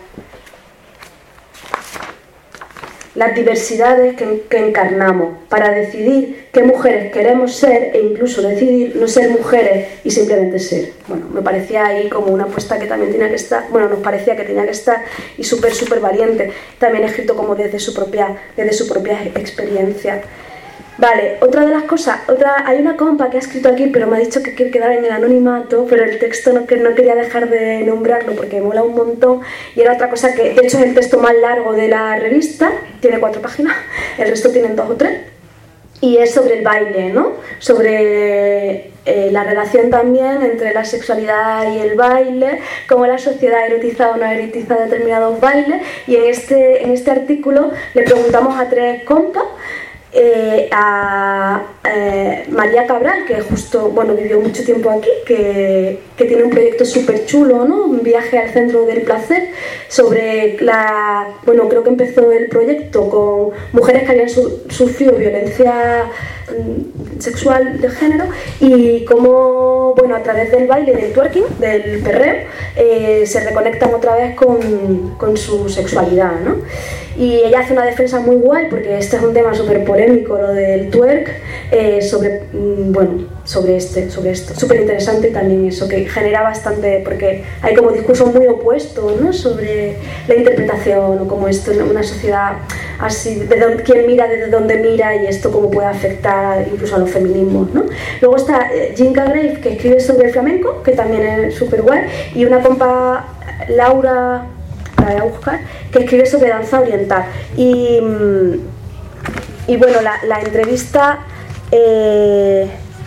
las diversidades que, que encarnamos, para decidir qué mujeres queremos ser e incluso decidir no ser mujeres y simplemente ser. Bueno, me parecía ahí como una apuesta que también tenía que estar, bueno, nos parecía que tenía que estar, y súper, súper valiente, también escrito como desde su propia, desde su propia experiencia. Vale, otra de las cosas, otra, hay una compa que ha escrito aquí, pero me ha dicho que quiere quedar en el anonimato, pero el texto no, que no quería dejar de nombrarlo porque me mola un montón, y era otra cosa que, de hecho, es el texto más largo de la revista, tiene cuatro páginas, el resto tienen dos o tres, y es sobre el baile, ¿no? Sobre eh, la relación también entre la sexualidad y el baile, cómo la sociedad erotiza o no erotiza determinados bailes, y en este, en este artículo le preguntamos a tres compas, Eh, a eh, María Cabral, que justo, bueno, vivió mucho tiempo aquí, que, que tiene un proyecto súper chulo, ¿no? Un viaje al centro del placer, sobre la, bueno, creo que empezó el proyecto con mujeres que habían su, sufrido violencia mm, sexual de género, y cómo, bueno, a través del baile, del twerking, del perreo, eh, se reconectan otra vez con, con su sexualidad, ¿no? Y ella hace una defensa muy guay, porque este es un tema súper polémico, lo del twerk, eh, sobre, bueno, sobre, este, sobre esto, súper interesante también eso, que genera bastante, porque hay como discursos muy opuestos, ¿no? Sobre la interpretación, o como esto en una sociedad así, de donde, quién mira, desde dónde mira, y esto cómo puede afectar incluso a los feminismos, ¿no? Luego está eh, Jinka Grave, que escribe sobre el flamenco, que también es súper guay, y una compa, Laura, la voy a buscar, que escribe sobre danza oriental. Y, y bueno, la, la entrevista, eh,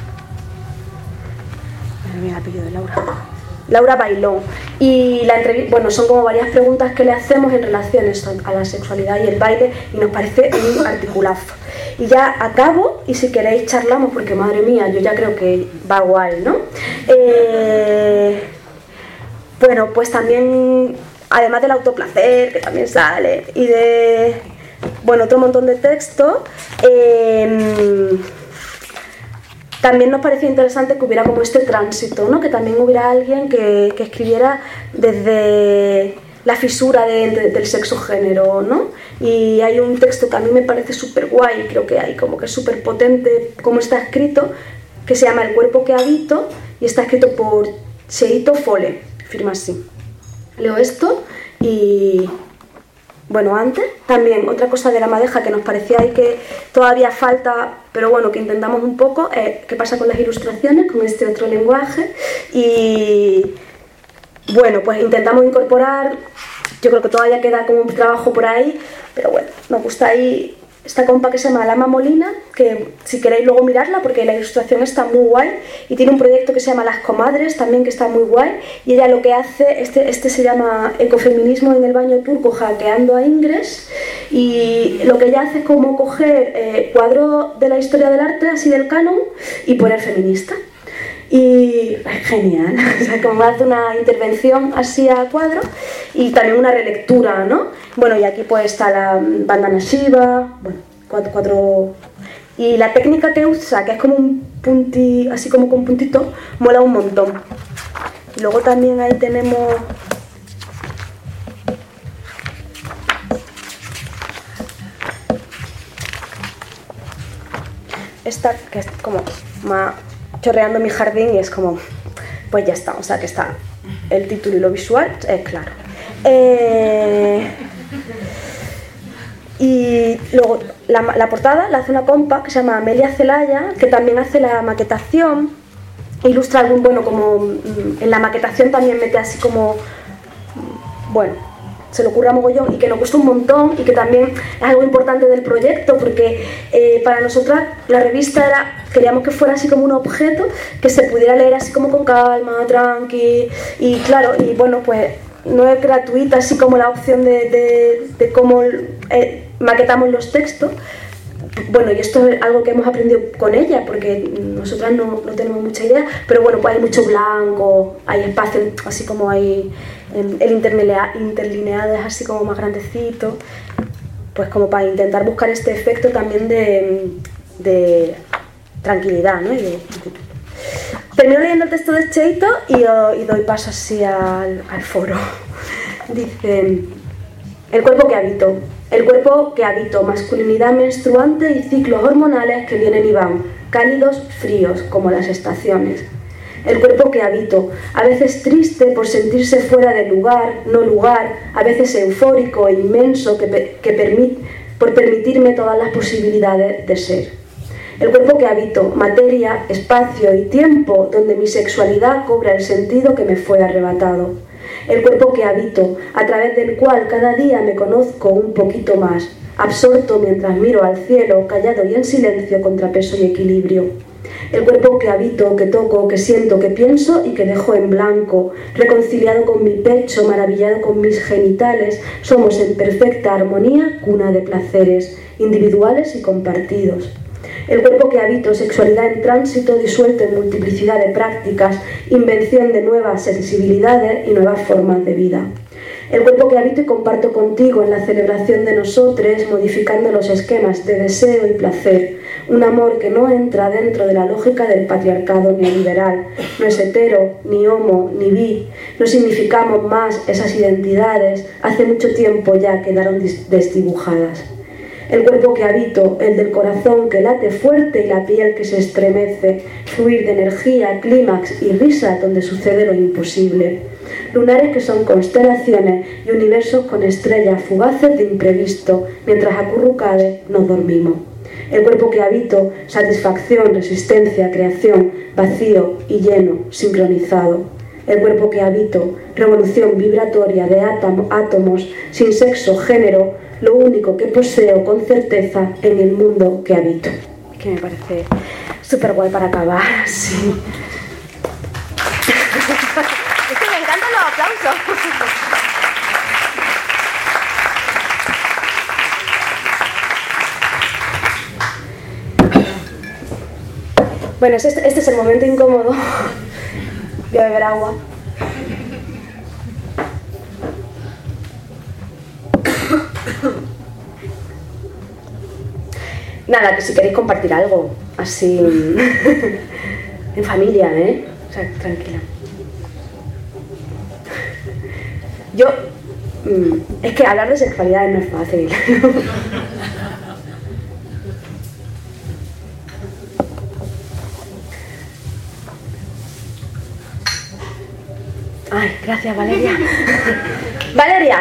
me ha apellido de Laura, Laura Bailón, y la entrevista, bueno, son como varias preguntas que le hacemos en relación a la sexualidad y el baile, y nos parece un articulazo. Y ya acabo, y si queréis charlamos, porque madre mía, yo ya creo que va guay, ¿no? Eh, bueno, pues también, además del autoplacer, que también sale, y de, bueno, otro montón de textos, eh, también nos parecía interesante que hubiera como este tránsito, ¿no? Que también hubiera alguien que, que escribiera desde la fisura de, de, del sexo-género, ¿no? Y hay un texto que a mí me parece súper guay, creo que hay como que es súper potente como está escrito, que se llama El cuerpo que habito, y está escrito por Cheito Fole, firma así. Leo esto y, bueno, antes también otra cosa de La Madeja que nos parecía ahí que todavía falta, pero bueno, que intentamos un poco, eh, qué pasa con las ilustraciones, con este otro lenguaje, y bueno, pues intentamos incorporar, yo creo que todavía queda como un trabajo por ahí, pero bueno, nos gusta ahí esta compa que se llama Lama Molina, que si queréis luego mirarla, porque la ilustración está muy guay, y tiene un proyecto que se llama Las Comadres también, que está muy guay, y ella lo que hace, este, este se llama Ecofeminismo en el baño turco hackeando a Ingres, y lo que ella hace es como coger eh, cuadros de la historia del arte, así del canon, y poner feminista. Y es genial, o sea, como hace una intervención así a cuadro, y también una relectura, ¿no? Bueno, y aquí pues está la bandana Shiva, bueno, cuatro, cuatro... y la técnica que usa, que es como un punti, así como con puntito, mola un montón. Y luego también ahí tenemos esta que es como más chorreando mi jardín y es como, pues ya está, o sea que está el título y lo visual, es claro. Eh, y luego la, la portada la hace una compa que se llama Amelia Celaya, que también hace la maquetación, ilustra algún, bueno, como en la maquetación también mete así como, bueno, se le ocurre a mogollón y que nos gusta un montón y que también es algo importante del proyecto porque eh, para nosotras la revista era, queríamos que fuera así como un objeto que se pudiera leer así como con calma, tranqui y claro, y bueno, pues no es gratuita así como la opción de, de, de cómo eh, maquetamos los textos. Bueno, y esto es algo que hemos aprendido con ella, porque nosotras no, no tenemos mucha idea, pero bueno, pues hay mucho blanco, hay espacio, así como hay el interlineado es así como más grandecito, pues como para intentar buscar este efecto también de, de tranquilidad, ¿no? Y de, termino leyendo el texto de Cheito y, y doy paso así al, al foro. Dice: el cuerpo que habito. El cuerpo que habito, masculinidad menstruante y ciclos hormonales que vienen y van, cálidos, fríos, como las estaciones. El cuerpo que habito, a veces triste por sentirse fuera de lugar, no lugar, a veces eufórico e inmenso que, que permit, por permitirme todas las posibilidades de ser. El cuerpo que habito, materia, espacio y tiempo, donde mi sexualidad cobra el sentido que me fue arrebatado. El cuerpo que habito, a través del cual cada día me conozco un poquito más, absorto mientras miro al cielo, callado y en silencio, contrapeso y equilibrio. El cuerpo que habito, que toco, que siento, que pienso y que dejo en blanco, reconciliado con mi pecho, maravillado con mis genitales, somos en perfecta armonía cuna de placeres, individuales y compartidos. El cuerpo que habito, sexualidad en tránsito, disuelto en multiplicidad de prácticas, invención de nuevas sensibilidades y nuevas formas de vida. El cuerpo que habito y comparto contigo en la celebración de nosotros, modificando los esquemas de deseo y placer. Un amor que no entra dentro de la lógica del patriarcado neoliberal. No es hetero, ni homo, ni bi. No significamos más esas identidades. Hace mucho tiempo ya quedaron desdibujadas. El cuerpo que habito, el del corazón que late fuerte y la piel que se estremece, fluir de energía, clímax y risa donde sucede lo imposible. Lunares que son constelaciones y universos con estrellas fugaces de imprevisto, mientras acurrucades nos dormimos. El cuerpo que habito, satisfacción, resistencia, creación, vacío y lleno, sincronizado. El cuerpo que habito, revolución vibratoria de átomo, átomos, sin sexo, género, lo único que poseo con certeza en el mundo que habito. Que me parece súper guay para acabar, sí. Es que me encantan los aplausos. Bueno, este, este es el momento incómodo. Voy a beber agua. Nada, que si queréis compartir algo, así, en familia, ¿eh? O sea, tranquila. Yo, es que hablar de sexualidad no es fácil. Ay, gracias, Valeria. Valeria.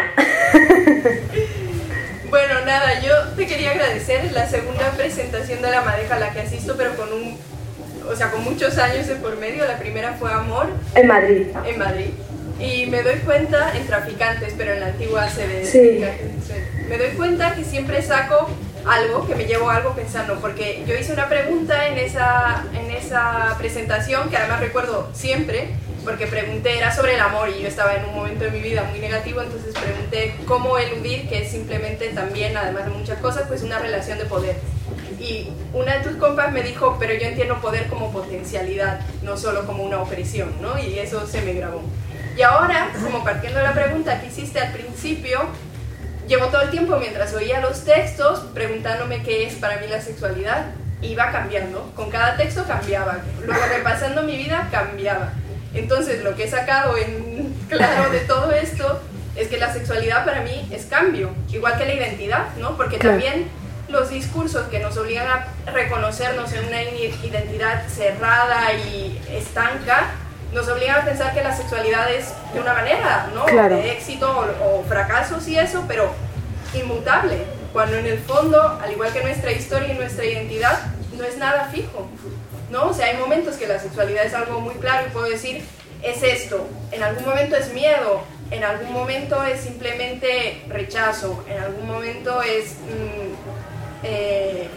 Bueno, nada, yo te quería agradecer, es la segunda presentación de La Madeja a la que asisto, pero con un, o sea, con muchos años de por medio. La primera fue Amor. En Madrid. En Madrid. Y me doy cuenta, en Traficantes, pero en la antigua se ve. Sí. Me doy cuenta que siempre saco algo, que me llevo algo pensando, porque yo hice una pregunta en esa, en esa presentación, que además recuerdo siempre, porque pregunté, era sobre el amor y yo estaba en un momento de mi vida muy negativo, entonces pregunté cómo eludir, que es simplemente también, además de muchas cosas, pues una relación de poder. Y una de tus compas me dijo, pero yo entiendo poder como potencialidad, no solo como una opresión, ¿no? Y eso se me grabó. Y ahora, como partiendo de la pregunta que hiciste al principio, llevo todo el tiempo mientras oía los textos preguntándome qué es para mí la sexualidad. Iba cambiando, con cada texto cambiaba, luego repasando mi vida cambiaba. Entonces lo que he sacado en claro de todo esto es que la sexualidad para mí es cambio, igual que la identidad, ¿no? Porque también los discursos que nos obligan a reconocernos en una identidad cerrada y estanca, nos obligan a pensar que la sexualidad es de una manera, ¿no? Claro. De éxito o, o fracasos y eso, pero inmutable, cuando en el fondo, al igual que nuestra historia y nuestra identidad, no es nada fijo, ¿no? O sea, hay momentos que la sexualidad es algo muy claro y puedo decir, es esto, en algún momento es miedo, en algún momento es simplemente rechazo, en algún momento es, mmm, eh,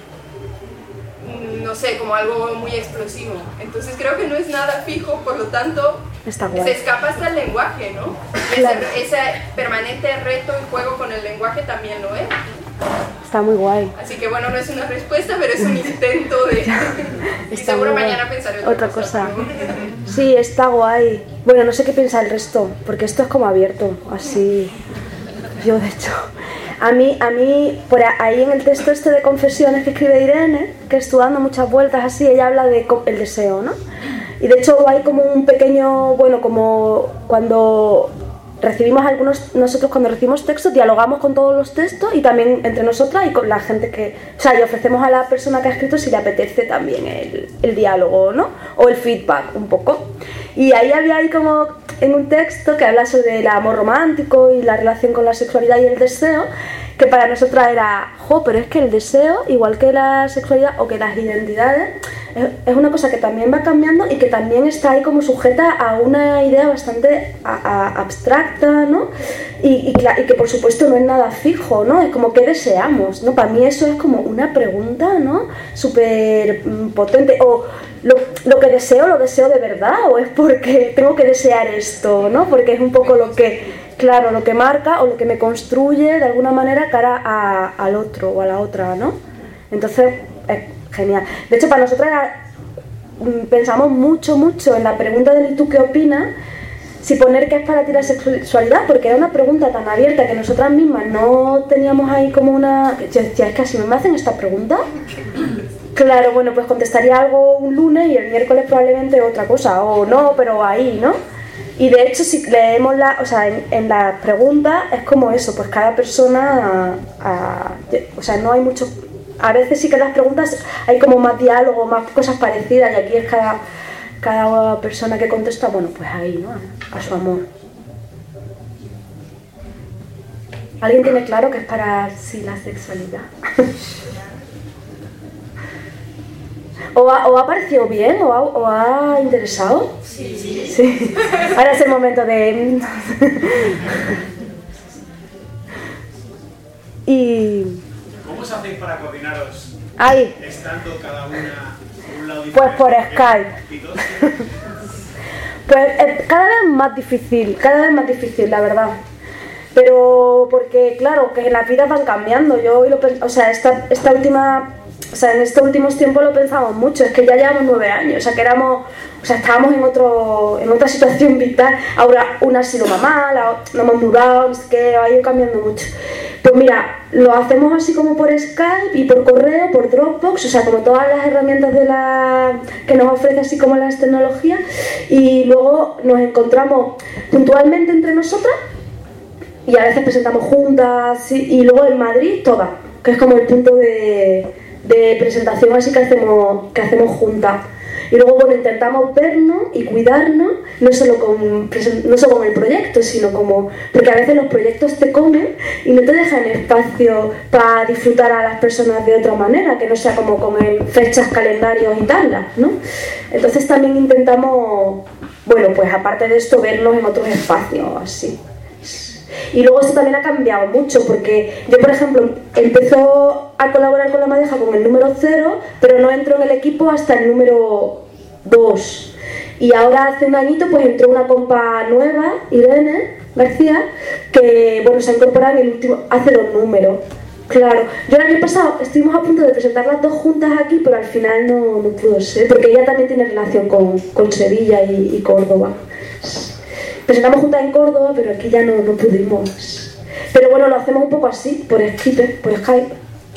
no sé, como algo muy explosivo. Entonces creo que no es nada fijo, por lo tanto se escapa hasta el lenguaje, ¿no? Y claro. ese, ese permanente reto y juego con el lenguaje también lo es. Está muy guay. Así que bueno, no es una respuesta, pero es un intento de... y seguro mañana pensaré otra, otra cosa. cosa. Pero... Sí, está guay. Bueno, no sé qué piensa el resto, porque esto es como abierto, así... Yo, de hecho... A mí, a mí, por ahí en el texto este de confesiones que escribe Irene, que estuvo dando muchas vueltas así, ella habla de el deseo, ¿no? Y de hecho hay como un pequeño, bueno, como cuando recibimos algunos, nosotros cuando recibimos textos dialogamos con todos los textos y también entre nosotras y con la gente que, o sea, y ofrecemos a la persona que ha escrito si le apetece también el, el diálogo, ¿no? O el feedback, un poco. Y ahí había ahí como en un texto que habla sobre el amor romántico y la relación con la sexualidad y el deseo, que para nosotras era, jo, pero es que el deseo, igual que la sexualidad o que las identidades, es, es una cosa que también va cambiando y que también está ahí como sujeta a una idea bastante a, a, abstracta, ¿no? Y, y, y que por supuesto no es nada fijo, ¿no? Es como, ¿qué deseamos? ¿No? Para mí eso es como una pregunta, ¿no? Súper potente. O lo, lo que deseo, ¿lo deseo de verdad? ¿O es porque tengo que desear esto, ¿no? Porque es un poco lo que... Claro, lo que marca o lo que me construye de alguna manera cara a, al otro o a la otra, ¿no? Entonces, es genial. De hecho, para nosotras pensamos mucho, mucho en la pregunta del ¿y tú qué opinas? Si poner qué es para ti la sexualidad, porque era una pregunta tan abierta que nosotras mismas no teníamos ahí como una... Yo decía, es que así me hacen esta pregunta. Claro, bueno, pues contestaría algo un lunes y el miércoles probablemente otra cosa, o no, pero ahí, ¿no? Y de hecho, si leemos la, o sea, en, en las preguntas es como eso, pues cada persona, a, a, o sea, no hay mucho, a veces sí que en las preguntas hay como más diálogo, más cosas parecidas y aquí es cada, cada persona que contesta, bueno, pues ahí, ¿no? A, a su amor. ¿Alguien tiene claro que es para sí la sexualidad? ¿O ha, o ha parecido bien? ¿O ha, o ha interesado? Sí, sí. Sí. Ahora es el momento de... y... ¿Cómo os hacéis para coordinaros? Ahí. Estando cada una por un lado diferente. Pues por Skype. Pues eh, cada vez más difícil, cada vez más difícil, la verdad. Pero porque, claro, que las vidas van cambiando. Yo hoy lo pens- o sea, esta, esta última... O sea, en estos últimos tiempos lo pensamos mucho, es que ya llevamos nueve años, o sea, que éramos, o sea, estábamos en otro, en otra situación vital, ahora una ha sido mamá, la, nos hemos mudado, no sé qué, ha ido cambiando mucho. Pues mira, lo hacemos así como por Skype y por correo, por Dropbox, o sea, como todas las herramientas de la, que nos ofrece así como las tecnologías, y luego nos encontramos puntualmente entre nosotras, y a veces presentamos juntas, y luego en Madrid todas, que es como el punto de... de presentación así que hacemos, que hacemos juntas. Y luego, bueno, intentamos vernos y cuidarnos, no solo con, no solo con el proyecto, sino como... Porque a veces los proyectos te comen y no te dejan espacio para disfrutar a las personas de otra manera, que no sea como con el fechas, calendarios y tal, ¿no? Entonces también intentamos, bueno, pues aparte de esto, vernos en otros espacios, así. Y luego esto también ha cambiado mucho porque yo, por ejemplo, empezó a colaborar con La Madeja con el número cero, pero no entró en el equipo hasta el número dos. Y ahora hace un añito pues entró una compa nueva, Irene García, que bueno, se ha incorporado en el último, hace dos números. Claro, yo el año pasado estuvimos a punto de presentar las dos juntas aquí, pero al final no, no pudo ser, porque ella también tiene relación con, con Sevilla y, y Córdoba. Presentamos juntas en Córdoba, pero aquí ya no, no pudimos. Pero bueno, lo hacemos un poco así, por Skype, por Skype.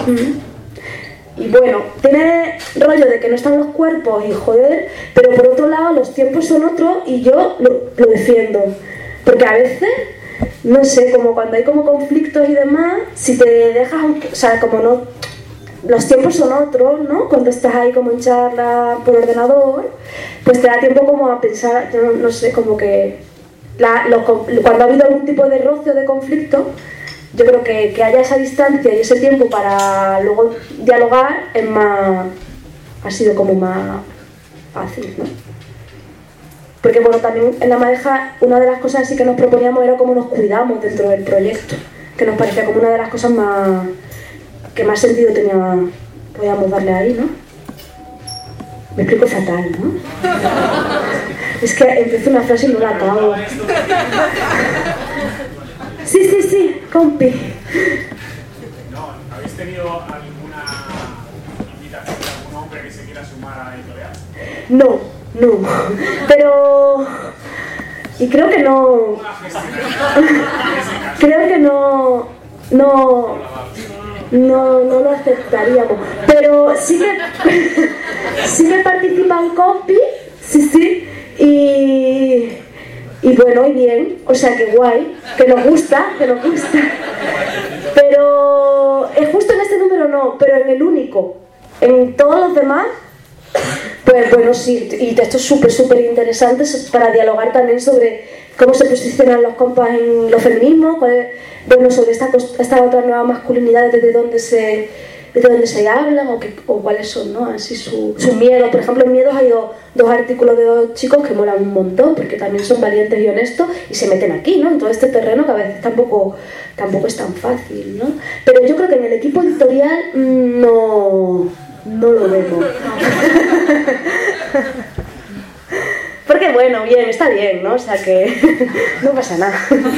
Mm. Y bueno, tiene rollo de que no están los cuerpos y joder, pero por otro lado los tiempos son otros y yo lo, lo defiendo. Porque a veces, no sé, como cuando hay como conflictos y demás, si te dejas, o sea, como no... los tiempos son otros, ¿no? Cuando estás ahí como en charla por ordenador, pues te da tiempo como a pensar, yo no sé, como que la, lo, cuando ha habido algún tipo de roce o de conflicto, yo creo que, que haya esa distancia y ese tiempo para luego dialogar es más, ha sido como más fácil, ¿no? Porque bueno, también en La Madeja una de las cosas así que nos proponíamos era cómo nos cuidamos dentro del proyecto, que nos parecía como una de las cosas más que más sentido tenía, podíamos darle ahí, ¿no? Me explico fatal, ¿no? Es que empiezo una frase y no la acabo. Sí, sí, sí, compi. No, ¿habéis tenido alguna invitación de algún hombre que se quiera sumar a la editorial? No, no. Pero... Y creo que no... Creo que no... No... No, no lo aceptaríamos. Pero sí que... Sí que participa en compi, sí, sí. Y... Y bueno, y bien, o sea que guay, que nos gusta, que nos gusta. Pero es justo en este número no, pero en el único. En todos los demás, pues bueno, sí, y textos súper, súper interesantes para dialogar también sobre cómo se posicionan los compas en los feminismos, cuál es, bueno, sobre esta, esta otra nueva masculinidad, desde dónde se... de dónde se hablan o, que, o cuáles son, ¿no? Así su, sus miedos. Por ejemplo, en Miedos hay dos, dos artículos de dos chicos que molan un montón porque también son valientes y honestos y se meten aquí, ¿no? En todo este terreno que a veces tampoco, tampoco es tan fácil, ¿no? Pero yo creo que en el equipo editorial no, no lo vemos. Porque bueno, bien, está bien, ¿no? O sea que no pasa nada.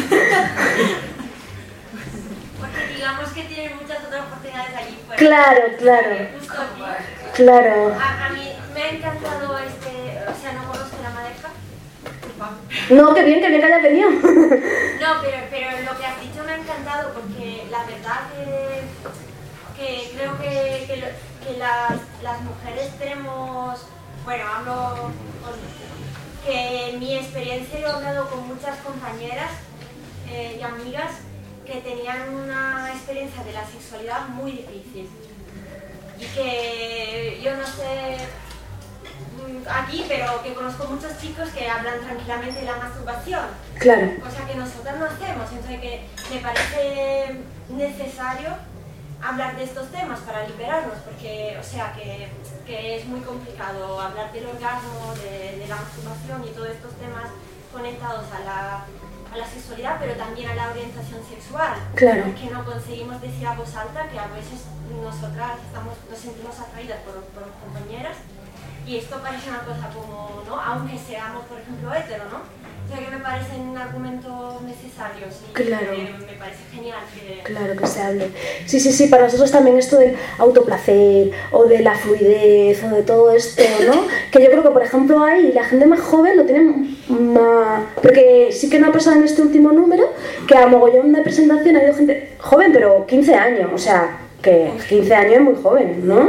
Claro, claro, claro. A, a mí me ha encantado este, o sea, no conozco La Madeja. No, qué bien, qué bien que hayas venido. No, pero, pero lo que has dicho me ha encantado porque la verdad que, que creo que, que, lo, que las, las mujeres tenemos, bueno, hablo con, que en mi experiencia yo he hablado con muchas compañeras eh, y amigas que tenían una experiencia de la sexualidad muy difícil y que yo no sé aquí, pero que conozco muchos chicos que hablan tranquilamente de la masturbación, claro, cosa que nosotras no hacemos, entonces que me parece necesario hablar de estos temas para liberarnos, porque o sea que, que es muy complicado hablar del orgasmo, de, de la masturbación y todos estos temas conectados a la a la sexualidad, pero también a la orientación sexual. Claro. Que no conseguimos decir a voz alta que a veces nosotras estamos, nos sentimos atraídas por, por compañeras y esto parece una cosa como, ¿no? Aunque seamos, por ejemplo, hetero, ¿no? O sea que me parecen argumentos necesarios y claro. me, me parece genial que... Claro que se hable. Sí, sí, sí, para nosotros también esto del autoplacer o de la fluidez o de todo esto, ¿no? Que yo creo que, por ejemplo, ahí la gente más joven lo tiene más... Porque sí que no ha pasado en este último número que a mogollón de presentación ha ido gente joven, pero quince años, o sea... que quince años es muy joven, ¿no?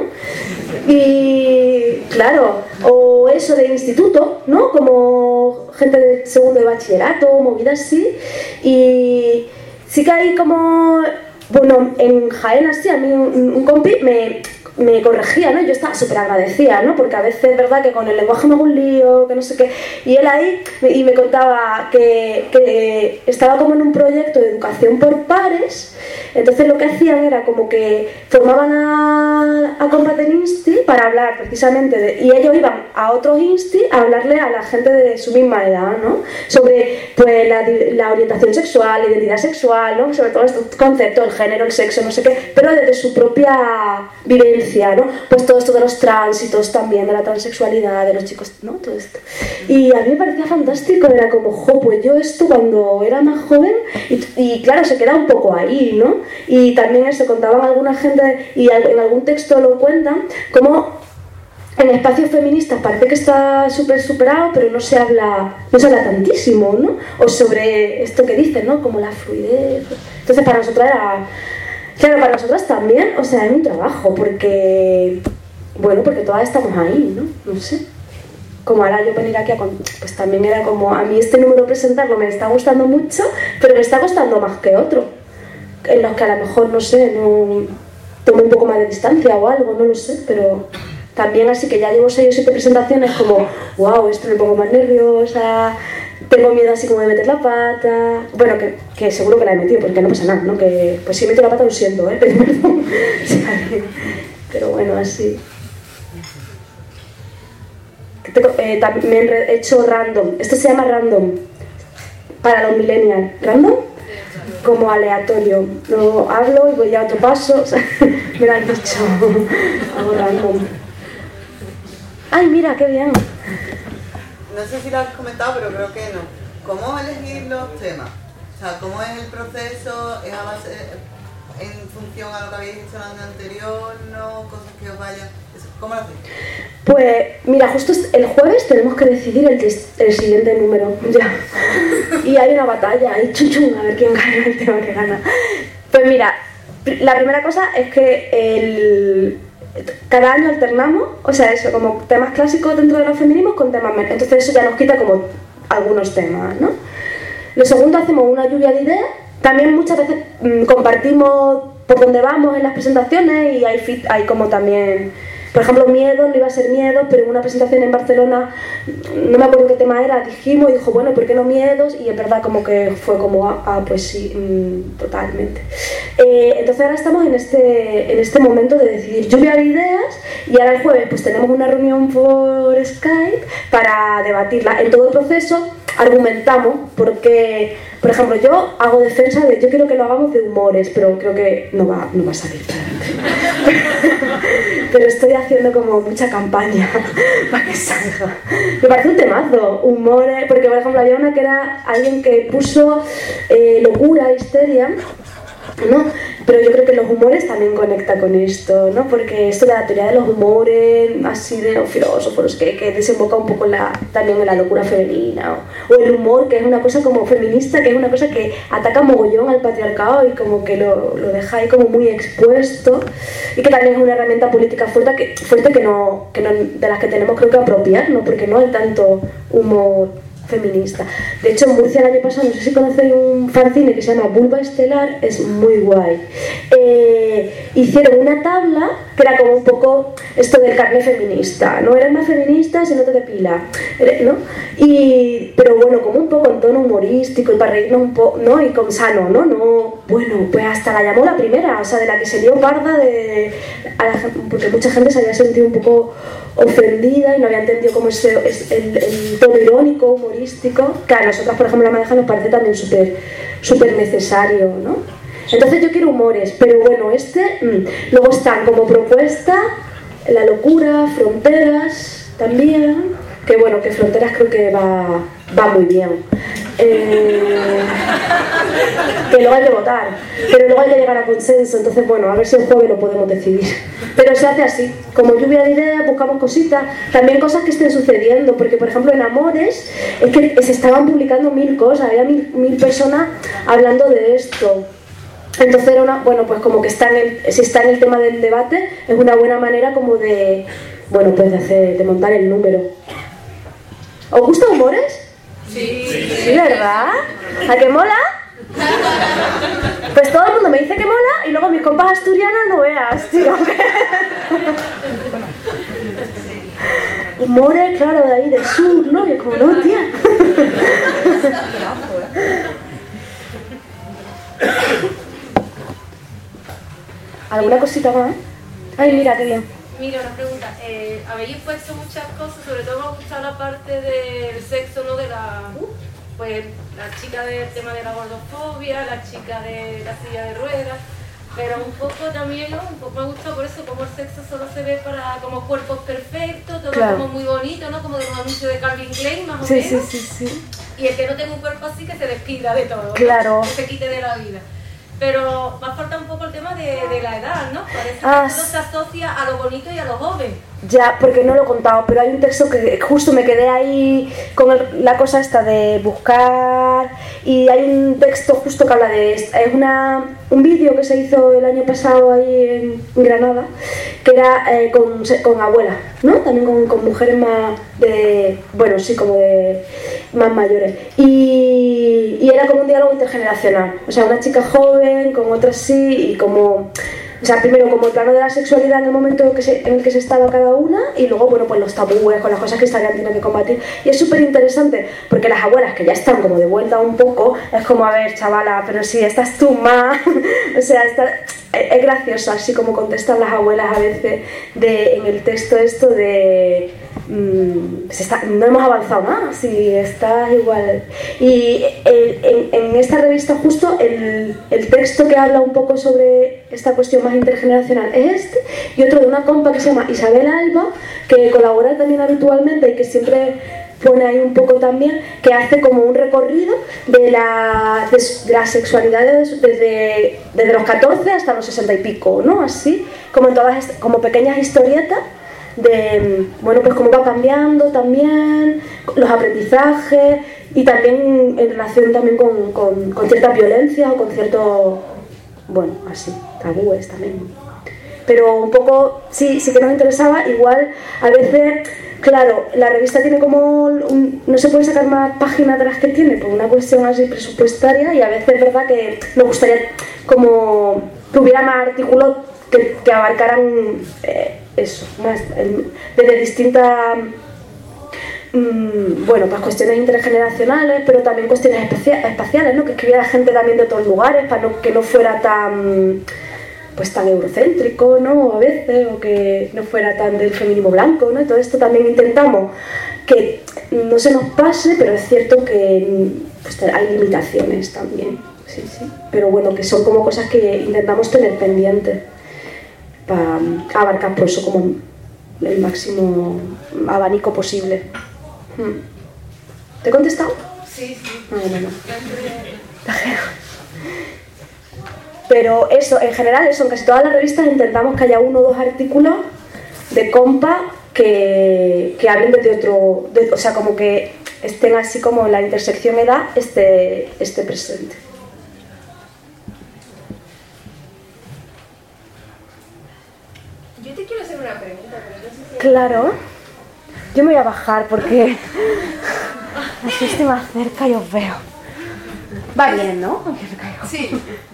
Y claro, o eso de instituto, ¿no? Como gente de segundo de bachillerato, movidas así. Y sí que hay como, bueno, en Jaén así, a mí un, un compi me, me corregía, ¿no? Yo estaba súper agradecida, ¿no? Porque a veces es verdad que con el lenguaje me hago un lío, que no sé qué. Y él ahí, y me contaba que, que estaba como en un proyecto de educación por pares. Entonces lo que hacían era como que formaban a, a compas del Insti para hablar precisamente de, y ellos iban a otros Insti a hablarle a la gente de su misma edad, ¿no? Sobre pues la, la orientación sexual, la identidad sexual, ¿no? Sobre todo estos conceptos, el género, el sexo, no sé qué, pero desde su propia vivencia, ¿no? Pues todo esto de los tránsitos también, de la transexualidad, de los chicos, ¿no? Todo esto. Y a mí me parecía fantástico, era como, jo, pues yo esto cuando era más joven, y, y claro, se queda un poco ahí, ¿no? Y también eso, contaban alguna gente, y en algún texto lo cuentan, como en espacios feministas parece que está súper superado, pero no se habla no se habla tantísimo, ¿no? O sobre esto que dicen, ¿no? Como la fluidez. Entonces para nosotras era... Claro, para nosotras también, o sea, es un trabajo, porque... Bueno, porque todas estamos ahí, ¿no? No sé. Como ahora yo venir aquí a... Pues también era como... A mí este número presentarlo me está gustando mucho, pero me está costando más que otro. En los que a lo mejor, no sé, no, tomo un poco más de distancia o algo, no lo sé, pero también así que ya llevo seis o siete presentaciones como, wow, esto me pongo más nerviosa, tengo miedo así como de meter la pata, bueno, que, que seguro que la he metido porque no pasa nada, ¿no? Que pues si meto la pata lo siento, ¿eh? Pero, perdón. Pero bueno, así. Eh, también he hecho random, esto se llama random, para los millennials, random, como aleatorio, luego hablo y voy a otro paso, o sea, me lo han dicho, hago random. Ay, mira, qué bien. No sé si lo has comentado, pero creo que no. ¿Cómo elegir los temas? O sea, ¿cómo es el proceso? ¿Es a base, en función a lo que habéis hecho el año anterior? ¿No? ¿Cosas que os vayan? ¿Cómo lo hacéis? Pues, mira, justo el jueves tenemos que decidir el, el siguiente número, ya. Y hay una batalla, hay chum chum, a ver quién gana el tema que gana. Pues mira, la primera cosa es que el... cada año alternamos, o sea, eso, como temas clásicos dentro de los feminismos con temas menos. Entonces eso ya nos quita como algunos temas, ¿no? Lo segundo, hacemos una lluvia de ideas. También muchas veces mmm, compartimos por dónde vamos en las presentaciones y hay, fit, hay como también... Por ejemplo, miedo, no iba a ser miedo, pero en una presentación en Barcelona, no me acuerdo qué tema era, dijimos y dijo, bueno, ¿por qué no miedos? Y es verdad como que fue como, ah, ah pues sí, mmm, totalmente. Eh, entonces ahora estamos en este, en este momento de decidir lluvia de ideas y ahora el jueves pues tenemos una reunión por Skype para debatirla. En todo el proceso argumentamos porque, por ejemplo, yo hago defensa de, yo quiero que lo hagamos de humores, pero creo que no va, no va a salir para pero estoy haciendo como mucha campaña para que salga. Me parece un temazo, humores, porque por ejemplo había una que era alguien que puso eh, locura, histeria, ¿no? Pero yo creo que los humores también conecta con esto, ¿no? Porque esto de la teoría de los humores, así de los filósofos, que, que desemboca un poco en la, también en la locura femenina, o, o el humor, que es una cosa como feminista, que es una cosa que ataca mogollón al patriarcado y como que lo, lo deja ahí como muy expuesto, y que también es una herramienta política fuerte que, fuerte que, no, que no, de las que tenemos creo que apropiarnos, porque no hay tanto humor feminista. De hecho, en Murcia el año pasado, no sé si conocéis un fanzine que se llama Vulva Estelar, es muy guay. Eh, hicieron una tabla que era como un poco esto del carnet feminista, ¿no? Eres más feminista si no te depilas, ¿no? Y, pero bueno, como un poco en tono humorístico y para reírnos un poco, ¿no? Y con sano, ¿no? No, bueno, pues hasta la llamó la primera, o sea, de la que se dio parda de, a la, porque mucha gente se había sentido un poco ofendida y no había entendido cómo es el, el, el tono irónico, humorístico, que a nosotras, por ejemplo, la madeja nos parece también súper súper necesario, ¿no? Entonces yo quiero humores, pero bueno, este, mmm. luego están como propuesta la locura, fronteras también, que bueno, que fronteras creo que va, va muy bien. Eh, que luego hay que votar, pero luego hay que llegar a consenso, entonces bueno, a ver si el jueves lo podemos decidir. Pero se hace así, como lluvia de ideas, buscamos cositas, también cosas que estén sucediendo, porque por ejemplo en Amores es que se estaban publicando mil cosas, había mil, mil personas hablando de esto. Entonces era una, bueno, pues como que está en el, si está en el tema del debate, es una buena manera como de, bueno, pues de, hacer, de montar el número. ¿Os gustan Humores? Sí. ¿Sí, verdad? ¿A qué mola? Pues todo el mundo me dice que mola y luego mis compas asturianas no veas, tío. Humores, claro, de ahí del sur, ¿no? Y como, no, tía. ¿Alguna cosita más? Ay, mira, qué bien. Mira, una pregunta. Eh, habéis puesto muchas cosas, sobre todo me ha gustado la parte del sexo, ¿no? De la, pues, la chica del tema de la gordofobia, la chica de la silla de ruedas, pero un poco también, ¿no? Un poco me ha gustado por eso, como el sexo solo se ve para como cuerpos perfectos, todo claro. Como muy bonito, ¿no? Como de un anuncio de Calvin Klein, más o sí, menos. Sí, sí, sí. Y el que no tenga un cuerpo así, que se despida de todo, claro. ¿no? Que se quite de la vida. Pero me ha faltado un poco el tema de, de la edad, ¿no? Parece ah, que todo se asocia a lo bonito y a lo joven. Ya, porque no lo he contado, pero hay un texto que justo me quedé ahí con el, la cosa esta de buscar, y hay un texto justo que habla de esto. Es una, un vídeo que se hizo el año pasado ahí en Granada, que era eh, con, con abuelas, ¿no? También con, con mujeres más de, bueno, sí, como de más mayores. Y, y era como un diálogo intergeneracional, o sea, una chica joven con otra sí, y como... o sea, primero como el plano de la sexualidad en el momento que se, en el que se estaba cada una, y luego, bueno, pues los tabúes, con las cosas que estarían teniendo que combatir. Y es súper interesante, porque las abuelas, que ya están como de vuelta un poco, es como, a ver, chavala, pero si estás tú más, o sea, está, es gracioso así como contestan las abuelas a veces de, en el texto esto de... Mm, se está, no hemos avanzado más, si estás igual. Y el, en, en esta revista justo el, el texto que habla un poco sobre esta cuestión más intergeneracional es este, y otro de una compa que se llama Isabel Alba, que colabora también habitualmente y que siempre pone ahí un poco también, que hace como un recorrido de la, de, de la sexualidad desde, desde los catorce hasta los sesenta y pico, ¿no? Así, como en todas, como pequeñas historietas de, bueno, pues cómo va cambiando también, los aprendizajes y también en relación también con, con, con ciertas violencias o con ciertos, bueno, así, tabúes también. Pero un poco, sí, sí que nos interesaba, igual a veces, claro, la revista tiene como, un, no se puede sacar más páginas de las que tiene por una cuestión así presupuestaria y a veces es verdad que nos gustaría como que hubiera más artículos que, que abarcaran eh, eso, más, el, desde distintas, mmm, bueno, pues cuestiones intergeneracionales, pero también cuestiones espacia, espaciales, ¿no? Que escribiera gente también de otros lugares para no, que no fuera tan, pues tan eurocéntrico, ¿no? A veces, o que no fuera tan del feminismo blanco, ¿no? Y todo esto también intentamos que no se nos pase, pero es cierto que pues, hay limitaciones también, sí, sí. Pero bueno, que son como cosas que intentamos tener pendientes para abarcar por eso como el máximo abanico posible. ¿Te he contestado? Sí, sí. Ah, bueno. Pero eso, en general, eso, en casi todas las revistas intentamos que haya uno o dos artículos de compa que, que hablen de otro, de, o sea, como que estén así como en la intersección edad esté, esté presente. Yo te quiero hacer una pregunta, pero no sé si... Claro. Yo me voy a bajar porque así estoy más cerca y os veo. Va bien, ¿no? Sí.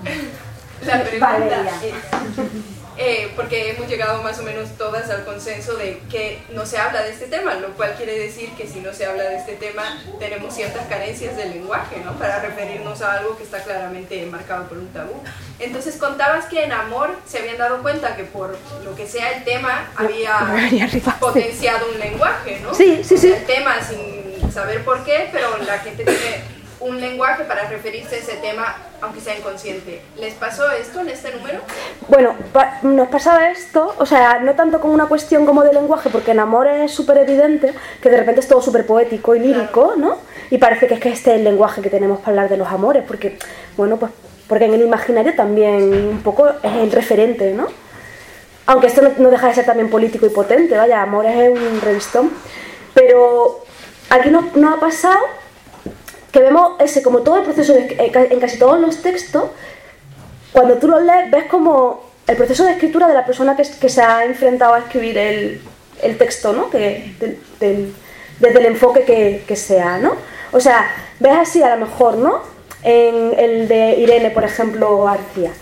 La pregunta Vale, es, eh, porque hemos llegado más o menos todas al consenso de que no se habla de este tema, lo cual quiere decir que si no se habla de este tema tenemos ciertas carencias del lenguaje, ¿no? Para referirnos a algo que está claramente marcado por un tabú. Entonces contabas que en Amor se habían dado cuenta que por lo que sea el tema había potenciado un lenguaje, ¿no? Sí, sí, sí. El tema sin saber por qué, pero la gente tiene un lenguaje para referirse a ese tema, aunque sea inconsciente. ¿Les pasó esto en este número? Bueno, pa nos pasaba esto, o sea, no tanto como una cuestión como de lenguaje, porque en Amor es súper evidente que de repente es todo súper poético y lírico, claro, ¿no? Y parece que es que este es el lenguaje que tenemos para hablar de los amores, porque, bueno, pues porque en el imaginario también un poco es el referente, ¿no? Aunque esto no, no deja de ser también político y potente, vaya, Amor es un revistón. Pero aquí nos no ha pasado que vemos ese, como todo el proceso de, en casi todos los textos, cuando tú los lees, ves como el proceso de escritura de la persona que, que se ha enfrentado a escribir el, el texto, ¿no? Que, del, del, desde el enfoque que, que sea, ¿no? O sea, ves así a lo mejor, ¿no? En el de Irene, por ejemplo, García.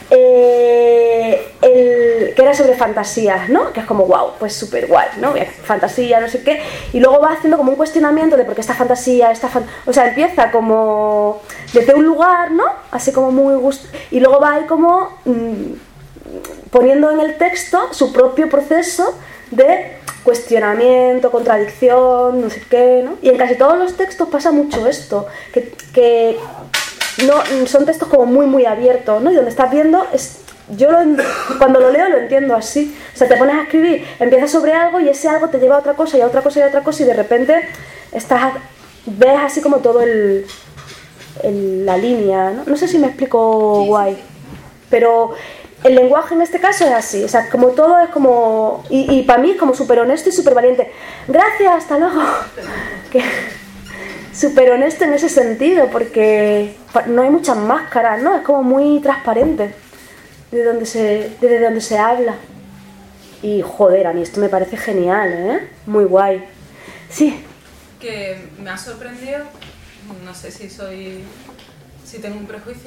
Eh, el, que era sobre fantasías, ¿no? Que es como, wow, pues súper guay, ¿no? Fantasía, no sé qué. Y luego va haciendo como un cuestionamiento de por qué esta fantasía, esta fan... O sea, empieza como desde un lugar, ¿no? Así como muy gusto. Y luego va ahí como mmm, poniendo en el texto su propio proceso de cuestionamiento, contradicción, no sé qué, ¿no? Y en casi todos los textos pasa mucho esto, que... que no, son textos como muy muy abiertos, ¿no? Y donde estás viendo, es, yo lo, cuando lo leo lo entiendo así, o sea, te pones a escribir, empiezas sobre algo y ese algo te lleva a otra cosa y a otra cosa y a otra cosa y de repente estás, ves así como todo el, el la línea, ¿no? No sé si me explico guay, pero el lenguaje en este caso es así, o sea, como todo es como, y, y para mí es como súper honesto y súper valiente. Gracias, hasta luego. Que, súper honesto en ese sentido, porque no hay muchas máscaras, ¿no? Es como muy transparente de donde se, desde donde se habla. Y joder, a mí esto me parece genial, ¿eh? Muy guay. Sí. Que me ha sorprendido, no sé si soy, si tengo un prejuicio,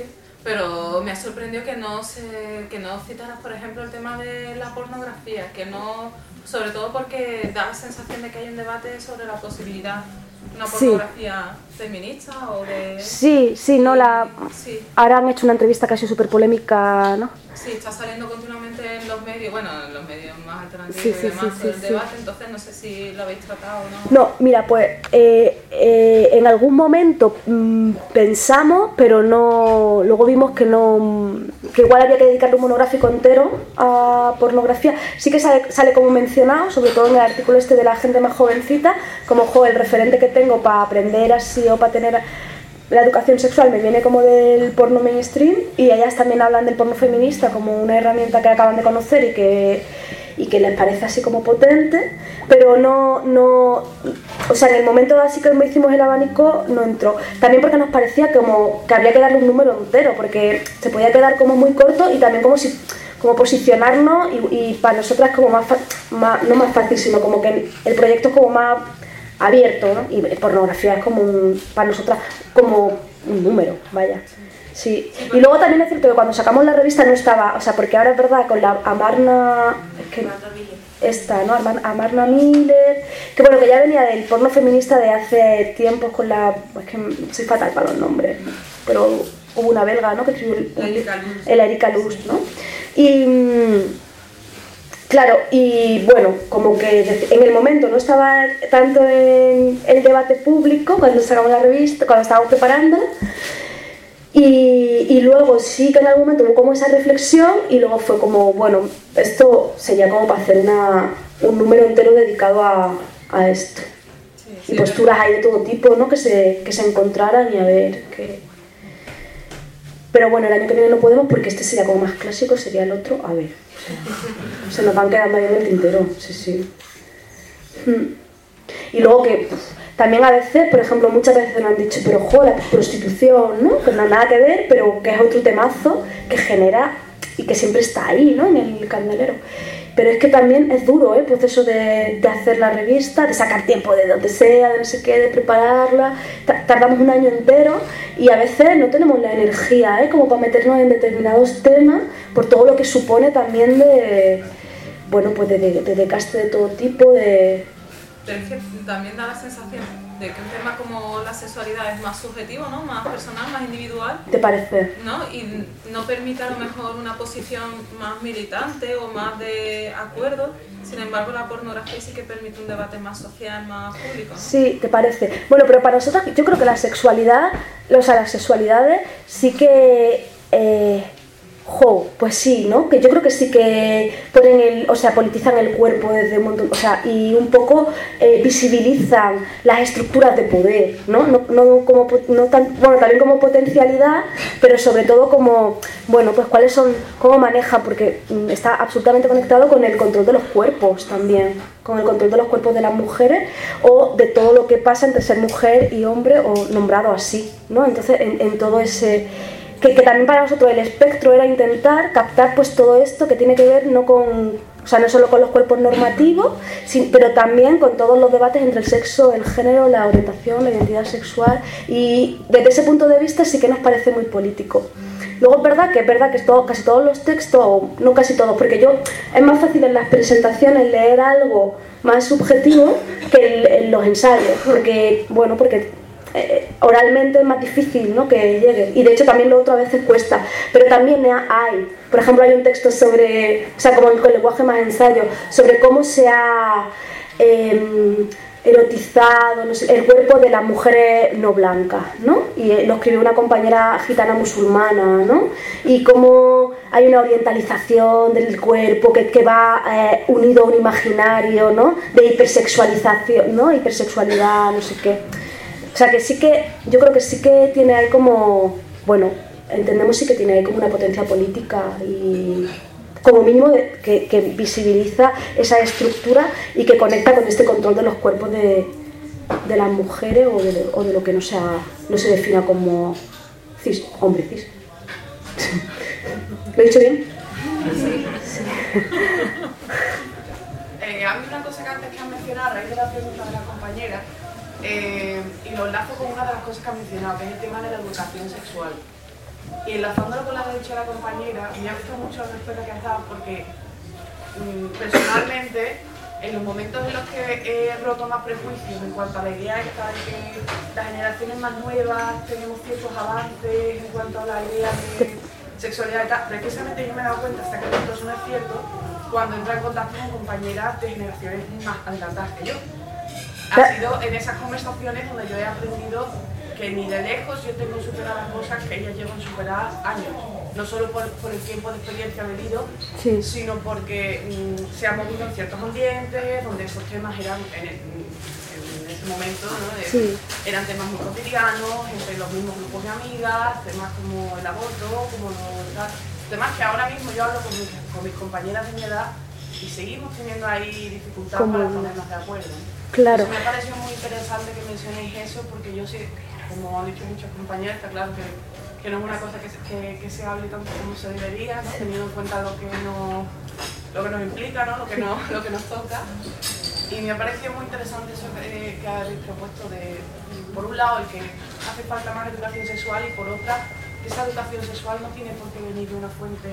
pero me ha sorprendido que no se, que no citaras, por ejemplo, el tema de la pornografía, que no, sobre todo porque da la sensación de que hay un debate sobre la posibilidad de una pornografía sí. feminista o de... Sí, sí, no la... Sí. Ahora han hecho una entrevista casi súper polémica, ¿no? Sí, está saliendo continuamente en los medios, bueno, en los medios más alternativos sí, y sí, demás, sí, sí, el sí, debate, sí. entonces no sé si lo habéis tratado o no. No, mira, pues eh, eh, en algún momento mmm, pensamos, pero no, luego vimos que no, que igual había que dedicarle un monográfico entero a pornografía. Sí que sale, sale como mencionado, sobre todo en el artículo este de la gente más jovencita, como jo, el referente que tengo para aprender así o para tener la educación sexual me viene como del porno mainstream, y ellas también hablan del porno feminista como una herramienta que acaban de conocer y que, y que les parece así como potente, pero no, no, o sea, en el momento así que me hicimos el abanico no entró, también porque nos parecía como que habría que darle un número entero, porque se podía quedar como muy corto y también como si como posicionarnos y, y para nosotras como más, más, no más fácil, sino como que el proyecto es como más abierto, ¿no? Y pornografía es como un, para nosotras como un número, vaya. Sí. Y luego también es cierto que cuando sacamos la revista no estaba, o sea, porque ahora es verdad con la Amarna, es que esta, ¿no? Amarna Miller, que bueno, que ya venía del porno feminista de hace tiempos con la, es que soy fatal para los nombres, pero hubo una belga, ¿no? Que escribió el, el Erika Lust, ¿no? Y claro, y bueno, como que en el momento no estaba tanto en el debate público cuando sacamos la revista, cuando estábamos preparándola, y, y luego sí que en algún momento hubo como esa reflexión y luego fue como, bueno, esto sería como para hacer una, un número entero dedicado a, a esto. Sí, sí, y posturas hay de todo tipo, ¿no? Que se, que se encontraran y a ver qué... Pero bueno, el año que viene no podemos porque este sería como más clásico, sería el otro, a ver. O sea, se nos van quedando ahí en el tintero, sí, sí. Y luego que también a veces, por ejemplo, muchas veces nos han dicho, pero jo, la prostitución, ¿no? Que no ha nada que ver, pero que es otro temazo que genera y que siempre está ahí, ¿no? En el candelero. Pero es que también es duro, ¿eh? El proceso de, de hacer la revista, de sacar tiempo de donde sea, de no sé qué, de prepararla. Tardamos un año entero y a veces no tenemos la energía, ¿eh? Como para meternos en determinados temas, por todo lo que supone también de, bueno, pues de, de, de desgaste de todo tipo, de... Pero es que también da la sensación de que un tema como la sexualidad es más subjetivo, ¿no? Más personal, más individual. ¿Te parece? ¿No? Y no permite a lo mejor una posición más militante o más de acuerdo. Sin embargo, la pornografía sí que permite un debate más social, más público, ¿no? Sí, ¿te parece? Bueno, pero para nosotros yo creo que la sexualidad, o sea, las sexualidades sí que... Eh, Jo, pues sí, ¿no? Que yo creo que sí que ponen el, o sea, politizan el cuerpo desde un montón, o sea, y un poco eh, visibilizan las estructuras de poder, ¿no? No, no como, no tan, bueno, también como potencialidad, pero sobre todo como, bueno, pues cuáles son, cómo maneja, porque está absolutamente conectado con el control de los cuerpos también, con el control de los cuerpos de las mujeres o de todo lo que pasa entre ser mujer y hombre o nombrado así, ¿no? Entonces, en, en todo ese... Que, que también para nosotros el espectro era intentar captar pues todo esto que tiene que ver no con, o sea, no solo con los cuerpos normativos, sin, pero también con todos los debates entre el sexo, el género, la orientación, la identidad sexual, y desde ese punto de vista sí que nos parece muy político. Luego es verdad que es verdad que es todo, casi todos los textos, o no casi todos, porque yo es más fácil en las presentaciones leer algo más subjetivo que en, en los ensayos, porque bueno, porque Eh, oralmente es más difícil, ¿no? Que llegue, y de hecho también lo otro a veces cuesta, pero también hay, por ejemplo hay un texto sobre, o sea, como con lenguaje más ensayo, sobre cómo se ha eh, erotizado, no sé, el cuerpo de las mujeres no blancas, ¿no? Y eh, lo escribió una compañera gitana musulmana, ¿no? Y cómo hay una orientalización del cuerpo que, que va eh, unido a un imaginario, ¿no? De hipersexualización, ¿no? Hipersexualidad, no sé qué. O sea que sí que, yo creo que sí que tiene ahí como, bueno, entendemos sí que tiene ahí como una potencia política y como mínimo de, que, que visibiliza esa estructura y que conecta con este control de los cuerpos de, de las mujeres o de, o de lo que no, sea, no se defina como cis, hombre cis. ¿Lo he dicho bien? Sí. Sí. Eh, a mí una cosa que antes que has mencionado, a raíz de la pregunta de la compañera, Eh, y lo enlazo con una de las cosas que has mencionado, que es el tema de la educación sexual. Y enlazándolo con lo que ha dicho la compañera, me ha gustado mucho la respuesta que has dado porque mmm, personalmente, en los momentos en los que he roto más prejuicios en cuanto a la idea esta de que las generaciones más nuevas tenemos ciertos avances en cuanto a la idea de sexualidad y tal, precisamente yo me he dado cuenta hasta que punto eso no es cierto cuando entré en contacto con compañeras de generaciones más adelantadas que yo. Ha sido en esas conversaciones donde yo he aprendido que ni de lejos yo tengo superadas cosas que ellas llevan superadas años. No solo por, por el tiempo de experiencia vivido, sí. sino porque mmm, se han movido en ciertos ambientes donde esos temas eran, en, el, en ese momento, ¿no? de, sí. eran temas muy cotidianos, entre los mismos grupos de amigas, temas como el aborto, como los, temas que ahora mismo yo hablo con mis, con mis compañeras de mi edad y seguimos teniendo ahí dificultades ¿Cómo? para ponernos de acuerdo. Claro. Entonces, me ha parecido muy interesante que mencionéis eso porque yo sí, como han dicho muchas compañeras, está claro que que no es una cosa que se, que, que se hable tanto como se debería, ¿no? Teniendo en cuenta lo que, no, lo que nos implica, ¿no? lo, que nos, lo que nos toca. Y me ha parecido muy interesante eso que, que habéis propuesto de, por un lado, el que hace falta más educación sexual y por otra, esa educación sexual no tiene por qué venir de una fuente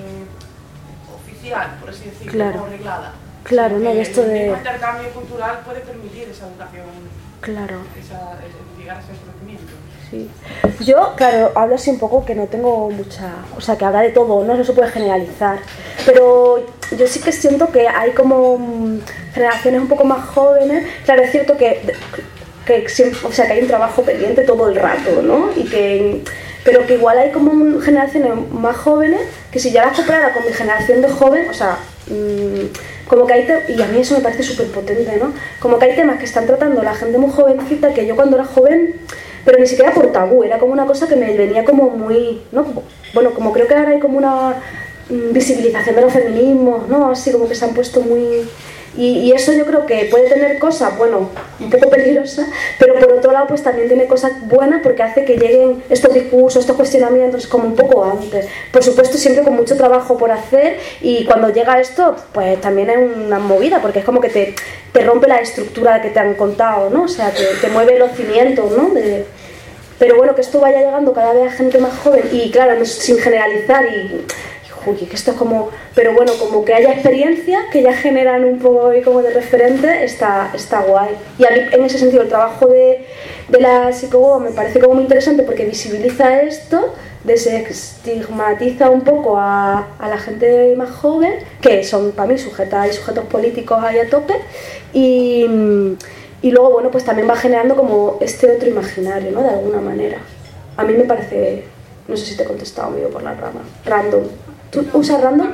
oficial, por así decirlo, claro. o reglada. Claro, no, esto de... El intercambio cultural puede permitir esa educación, claro. esa, llegar a ese conocimiento. Sí. Yo, claro, hablo así un poco que no tengo mucha... O sea, que habla de todo, ¿no? No se puede generalizar. Pero yo sí que siento que hay como generaciones un poco más jóvenes. Claro, es cierto que, que, o sea, que hay un trabajo pendiente todo el rato, ¿no? Y que... Pero que igual hay como generaciones más jóvenes que si yo las comparara con mi generación de joven, o sea, mmm, como que hay temas, y a mí eso me parece súper potente, ¿no? Como que hay temas que están tratando la gente muy jovencita que yo cuando era joven, pero ni siquiera por tabú, era como una cosa que me venía como muy, ¿no? Bueno, como creo que ahora hay como una mmm, visibilización de los feminismos, ¿no? Así como que se han puesto muy... Y, y eso yo creo que puede tener cosas, bueno, un poco peligrosas, pero por otro lado pues también tiene cosas buenas porque hace que lleguen estos discursos, estos cuestionamientos como un poco antes. Por supuesto siempre con mucho trabajo por hacer y cuando llega esto pues también es una movida porque es como que te, te rompe la estructura que te han contado, ¿no? O sea, que te mueve los cimientos, ¿no? De, pero bueno, que esto vaya llegando cada vez a gente más joven y claro, no, sin generalizar y... Uy, que esto es como, pero bueno, como que haya experiencias que ya generan un poco como de referente, está, está guay. Y a mí en ese sentido el trabajo de, de la psicóloga me parece como muy interesante porque visibiliza esto, desestigmatiza un poco a, a la gente más joven, que son para mí sujetas y sujetos políticos ahí a tope, y, y luego bueno, pues también va generando como este otro imaginario, ¿no? De alguna manera. A mí me parece, no sé si te he contestado amigo por la rama, random. ¿Tú usas random?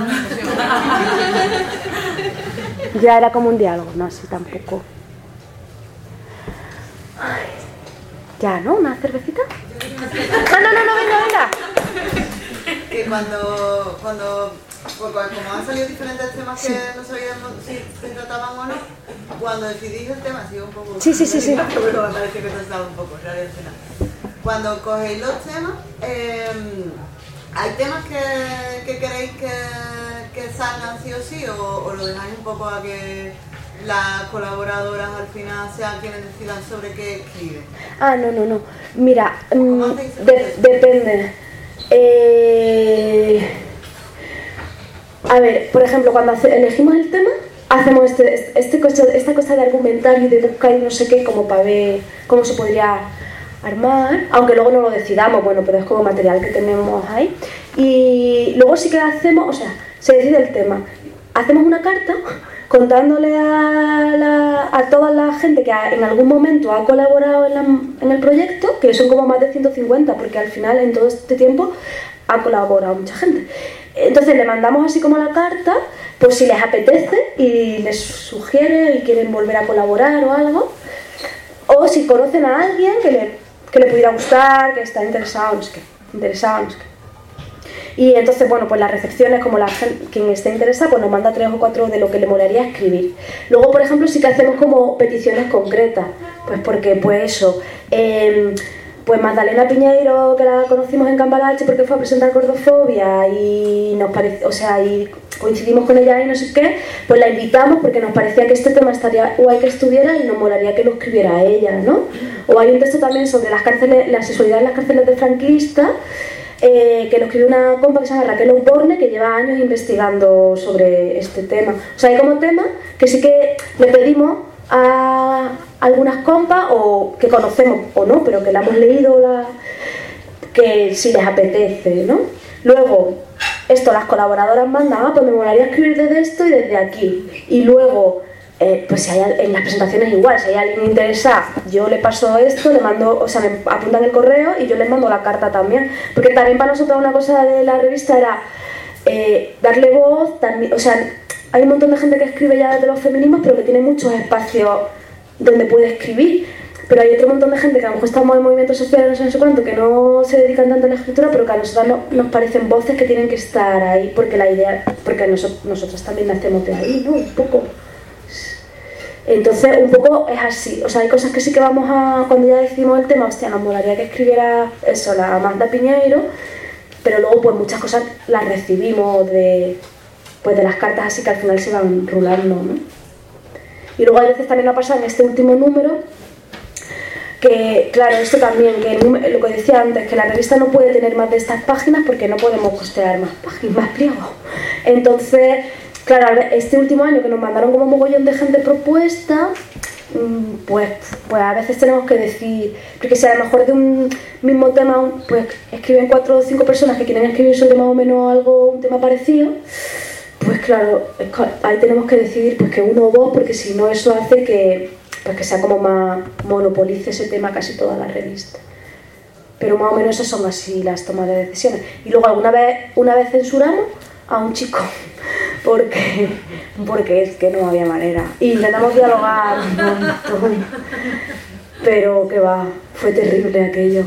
Ya era como un diálogo, no, así tampoco. Ay, ya, ¿no? ¿Una cervecita? No, no, no, no, venga, venga. Que cuando, cuando, como han salido diferentes temas que sí. no sabíamos si se trataban o no, cuando decidís el tema, ha sido un poco... Sí, sí, sí, sí. Pero me parece que te estaba un poco raro al final. Cuando cogéis los temas, eh, ¿hay temas que, que queréis que, que salgan sí o sí o, o lo dejáis un poco a que las colaboradoras al final sean quienes decidan sobre qué escriben? Ah, no, no, no. Mira, de, depende. Eh, a ver, por ejemplo, cuando hace, elegimos el tema, hacemos este, este cosa, esta cosa de argumentar y de buscar y no sé qué, como para ver cómo se podría armar, aunque luego no lo decidamos, bueno, pero es como material que tenemos ahí. Y luego sí que hacemos, o sea, se decide el tema. Hacemos una carta contándole a, la, a toda la gente que en algún momento ha colaborado en, la, en el proyecto, que son como más de ciento cincuenta, porque al final en todo este tiempo ha colaborado mucha gente. Entonces le mandamos así como la carta, pues si les apetece y les sugiere y quieren volver a colaborar o algo, o si conocen a alguien que le, que le pudiera gustar, que está interesado, no sé qué, interesado, no sé qué. Y entonces, bueno, pues las recepciones, como la gente, quien esté interesado, pues nos manda tres o cuatro de lo que le molaría escribir. Luego, por ejemplo, sí que hacemos como peticiones concretas, pues porque, pues eso, eh, pues Magdalena Piñeiro, que la conocimos en Cambalache porque fue a presentar Gordofobia y nos parece, o sea, y coincidimos con ella y no sé qué, pues la invitamos porque nos parecía que este tema estaría guay que estuviera y nos molaría que lo escribiera ella, ¿no? O hay un texto también sobre las cárceles, la sexualidad en las cárceles de franquistas, eh, que lo escribió una compa que se llama Raquel Osborne, que lleva años investigando sobre este tema. O sea, hay como tema que sí que le pedimos a algunas compas, o que conocemos o no, pero que la hemos leído, la, que si les apetece, ¿no? Luego, esto las colaboradoras mandan, ah, pues me molaría escribir desde esto y desde aquí. Y luego, eh, pues si hay, en las presentaciones igual, si hay alguien interesado, yo le paso esto, le mando, o sea, me apuntan el correo y yo les mando la carta también. Porque también para nosotros una cosa de la revista era eh, darle voz, también, o sea, hay un montón de gente que escribe ya desde los feminismos, pero que tiene muchos espacios donde puede escribir. Pero hay otro montón de gente que a lo mejor estamos en movimientos sociales, no sé, no sé cuánto, que no se dedican tanto a la escritura, pero que a nosotros no, nos parecen voces que tienen que estar ahí, porque la idea, porque nosotros, nosotros también nacemos de ahí, ¿no? Un poco. Entonces, un poco es así. O sea, hay cosas que sí que vamos a, cuando ya decidimos el tema, hostia, nos molaría que escribiera eso, la Amanda Piñeiro, pero luego pues muchas cosas las recibimos de, pues, de las cartas así que al final se van rulando, ¿no? Y luego a veces también ha pasado en este último número, que claro, esto también, que el, lo que decía antes, que la revista no puede tener más de estas páginas porque no podemos costear más páginas, más pliegos. Entonces, claro, este último año que nos mandaron como mogollón de gente propuesta, pues, pues a veces tenemos que decir, porque si a lo mejor de un mismo tema, pues escriben cuatro o cinco personas que quieren escribir sobre más o menos algo, un tema parecido, pues claro, ahí tenemos que decidir pues que uno o dos, porque si no eso hace que pues que sea como más monopolice ese tema casi toda la revista. Pero más o menos esas son así las tomas de decisiones. Y luego alguna vez, una vez censuramos a un chico porque, porque es que no había manera. Y intentamos dialogar un montón, pero que va, fue terrible aquello.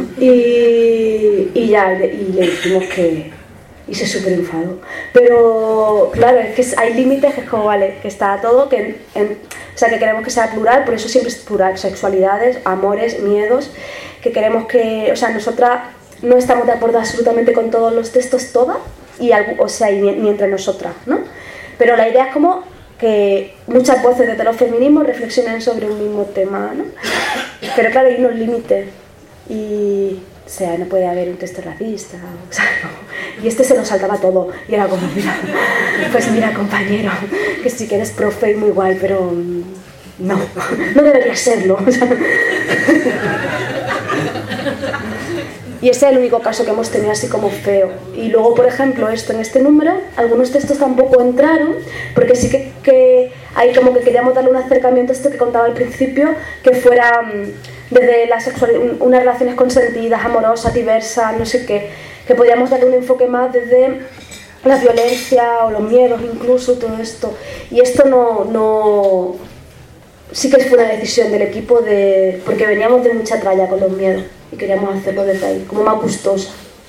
Y, y ya, y le dijimos que... y se súper enfadó. Pero claro, es que hay límites, que es como, vale, que está todo, que en, en, o sea, que queremos que sea plural, por eso siempre es plural, sexualidades, amores, miedos, que queremos que, o sea, nosotras no estamos de acuerdo absolutamente con todos los textos, todas, y o sea, y ni, ni entre nosotras, ¿no? Pero la idea es como que muchas voces desde los feminismos reflexionen sobre un mismo tema, ¿no? Pero claro, hay unos límites, y... o sea, no puede haber un texto racista, o sea, no. Y este se lo saltaba todo, y era como, mira, pues mira, compañero, que sí que eres profe y muy guay, pero no, no debería serlo. O sea. Y ese es el único caso que hemos tenido así como feo. Y luego, por ejemplo, esto en este número, algunos textos tampoco entraron, porque sí que, que ahí como que queríamos darle un acercamiento a esto que contaba al principio, que fuera... desde la sexualidad, unas relaciones consentidas, amorosas, diversas, no sé qué, que podríamos darle un enfoque más desde la violencia o los miedos incluso, todo esto. Y esto no, no sí que fue una decisión del equipo, de porque veníamos de mucha tralla con los miedos y queríamos hacerlo desde ahí, como más gustosa.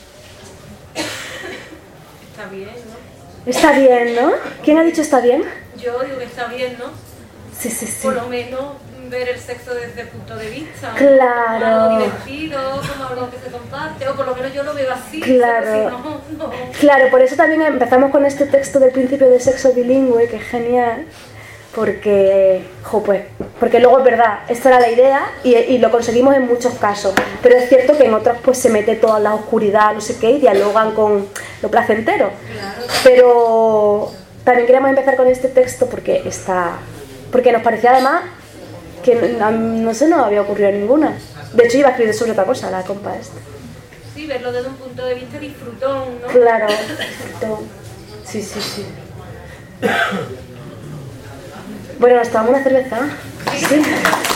Está bien, ¿no? Está bien, ¿no? ¿Quién ha dicho está bien? Yo digo que está bien, ¿no? Sí, sí, sí. Por lo menos ver el sexo desde el punto de vista, claro, como algo divertido, como algo que se comparte, o por lo menos yo lo veo así, claro, si no, no. Claro, por eso también empezamos con este texto del principio de sexo bilingüe, que es genial, porque, jo, pues, porque luego es verdad, esta era la idea y, y lo conseguimos en muchos casos, pero es cierto que en otros pues se mete toda la oscuridad, no sé qué, y dialogan con lo placentero, claro. Pero también queríamos empezar con este texto porque está, porque nos parecía además que no, no se nos había ocurrido ninguna. De hecho iba a escribir sobre otra cosa, la compa esta. Sí, verlo desde un punto de vista disfrutón, ¿no? Claro, disfrutón. Sí, sí, sí. Bueno, ¿nos tomamos una cerveza? Sí. ¿Sí?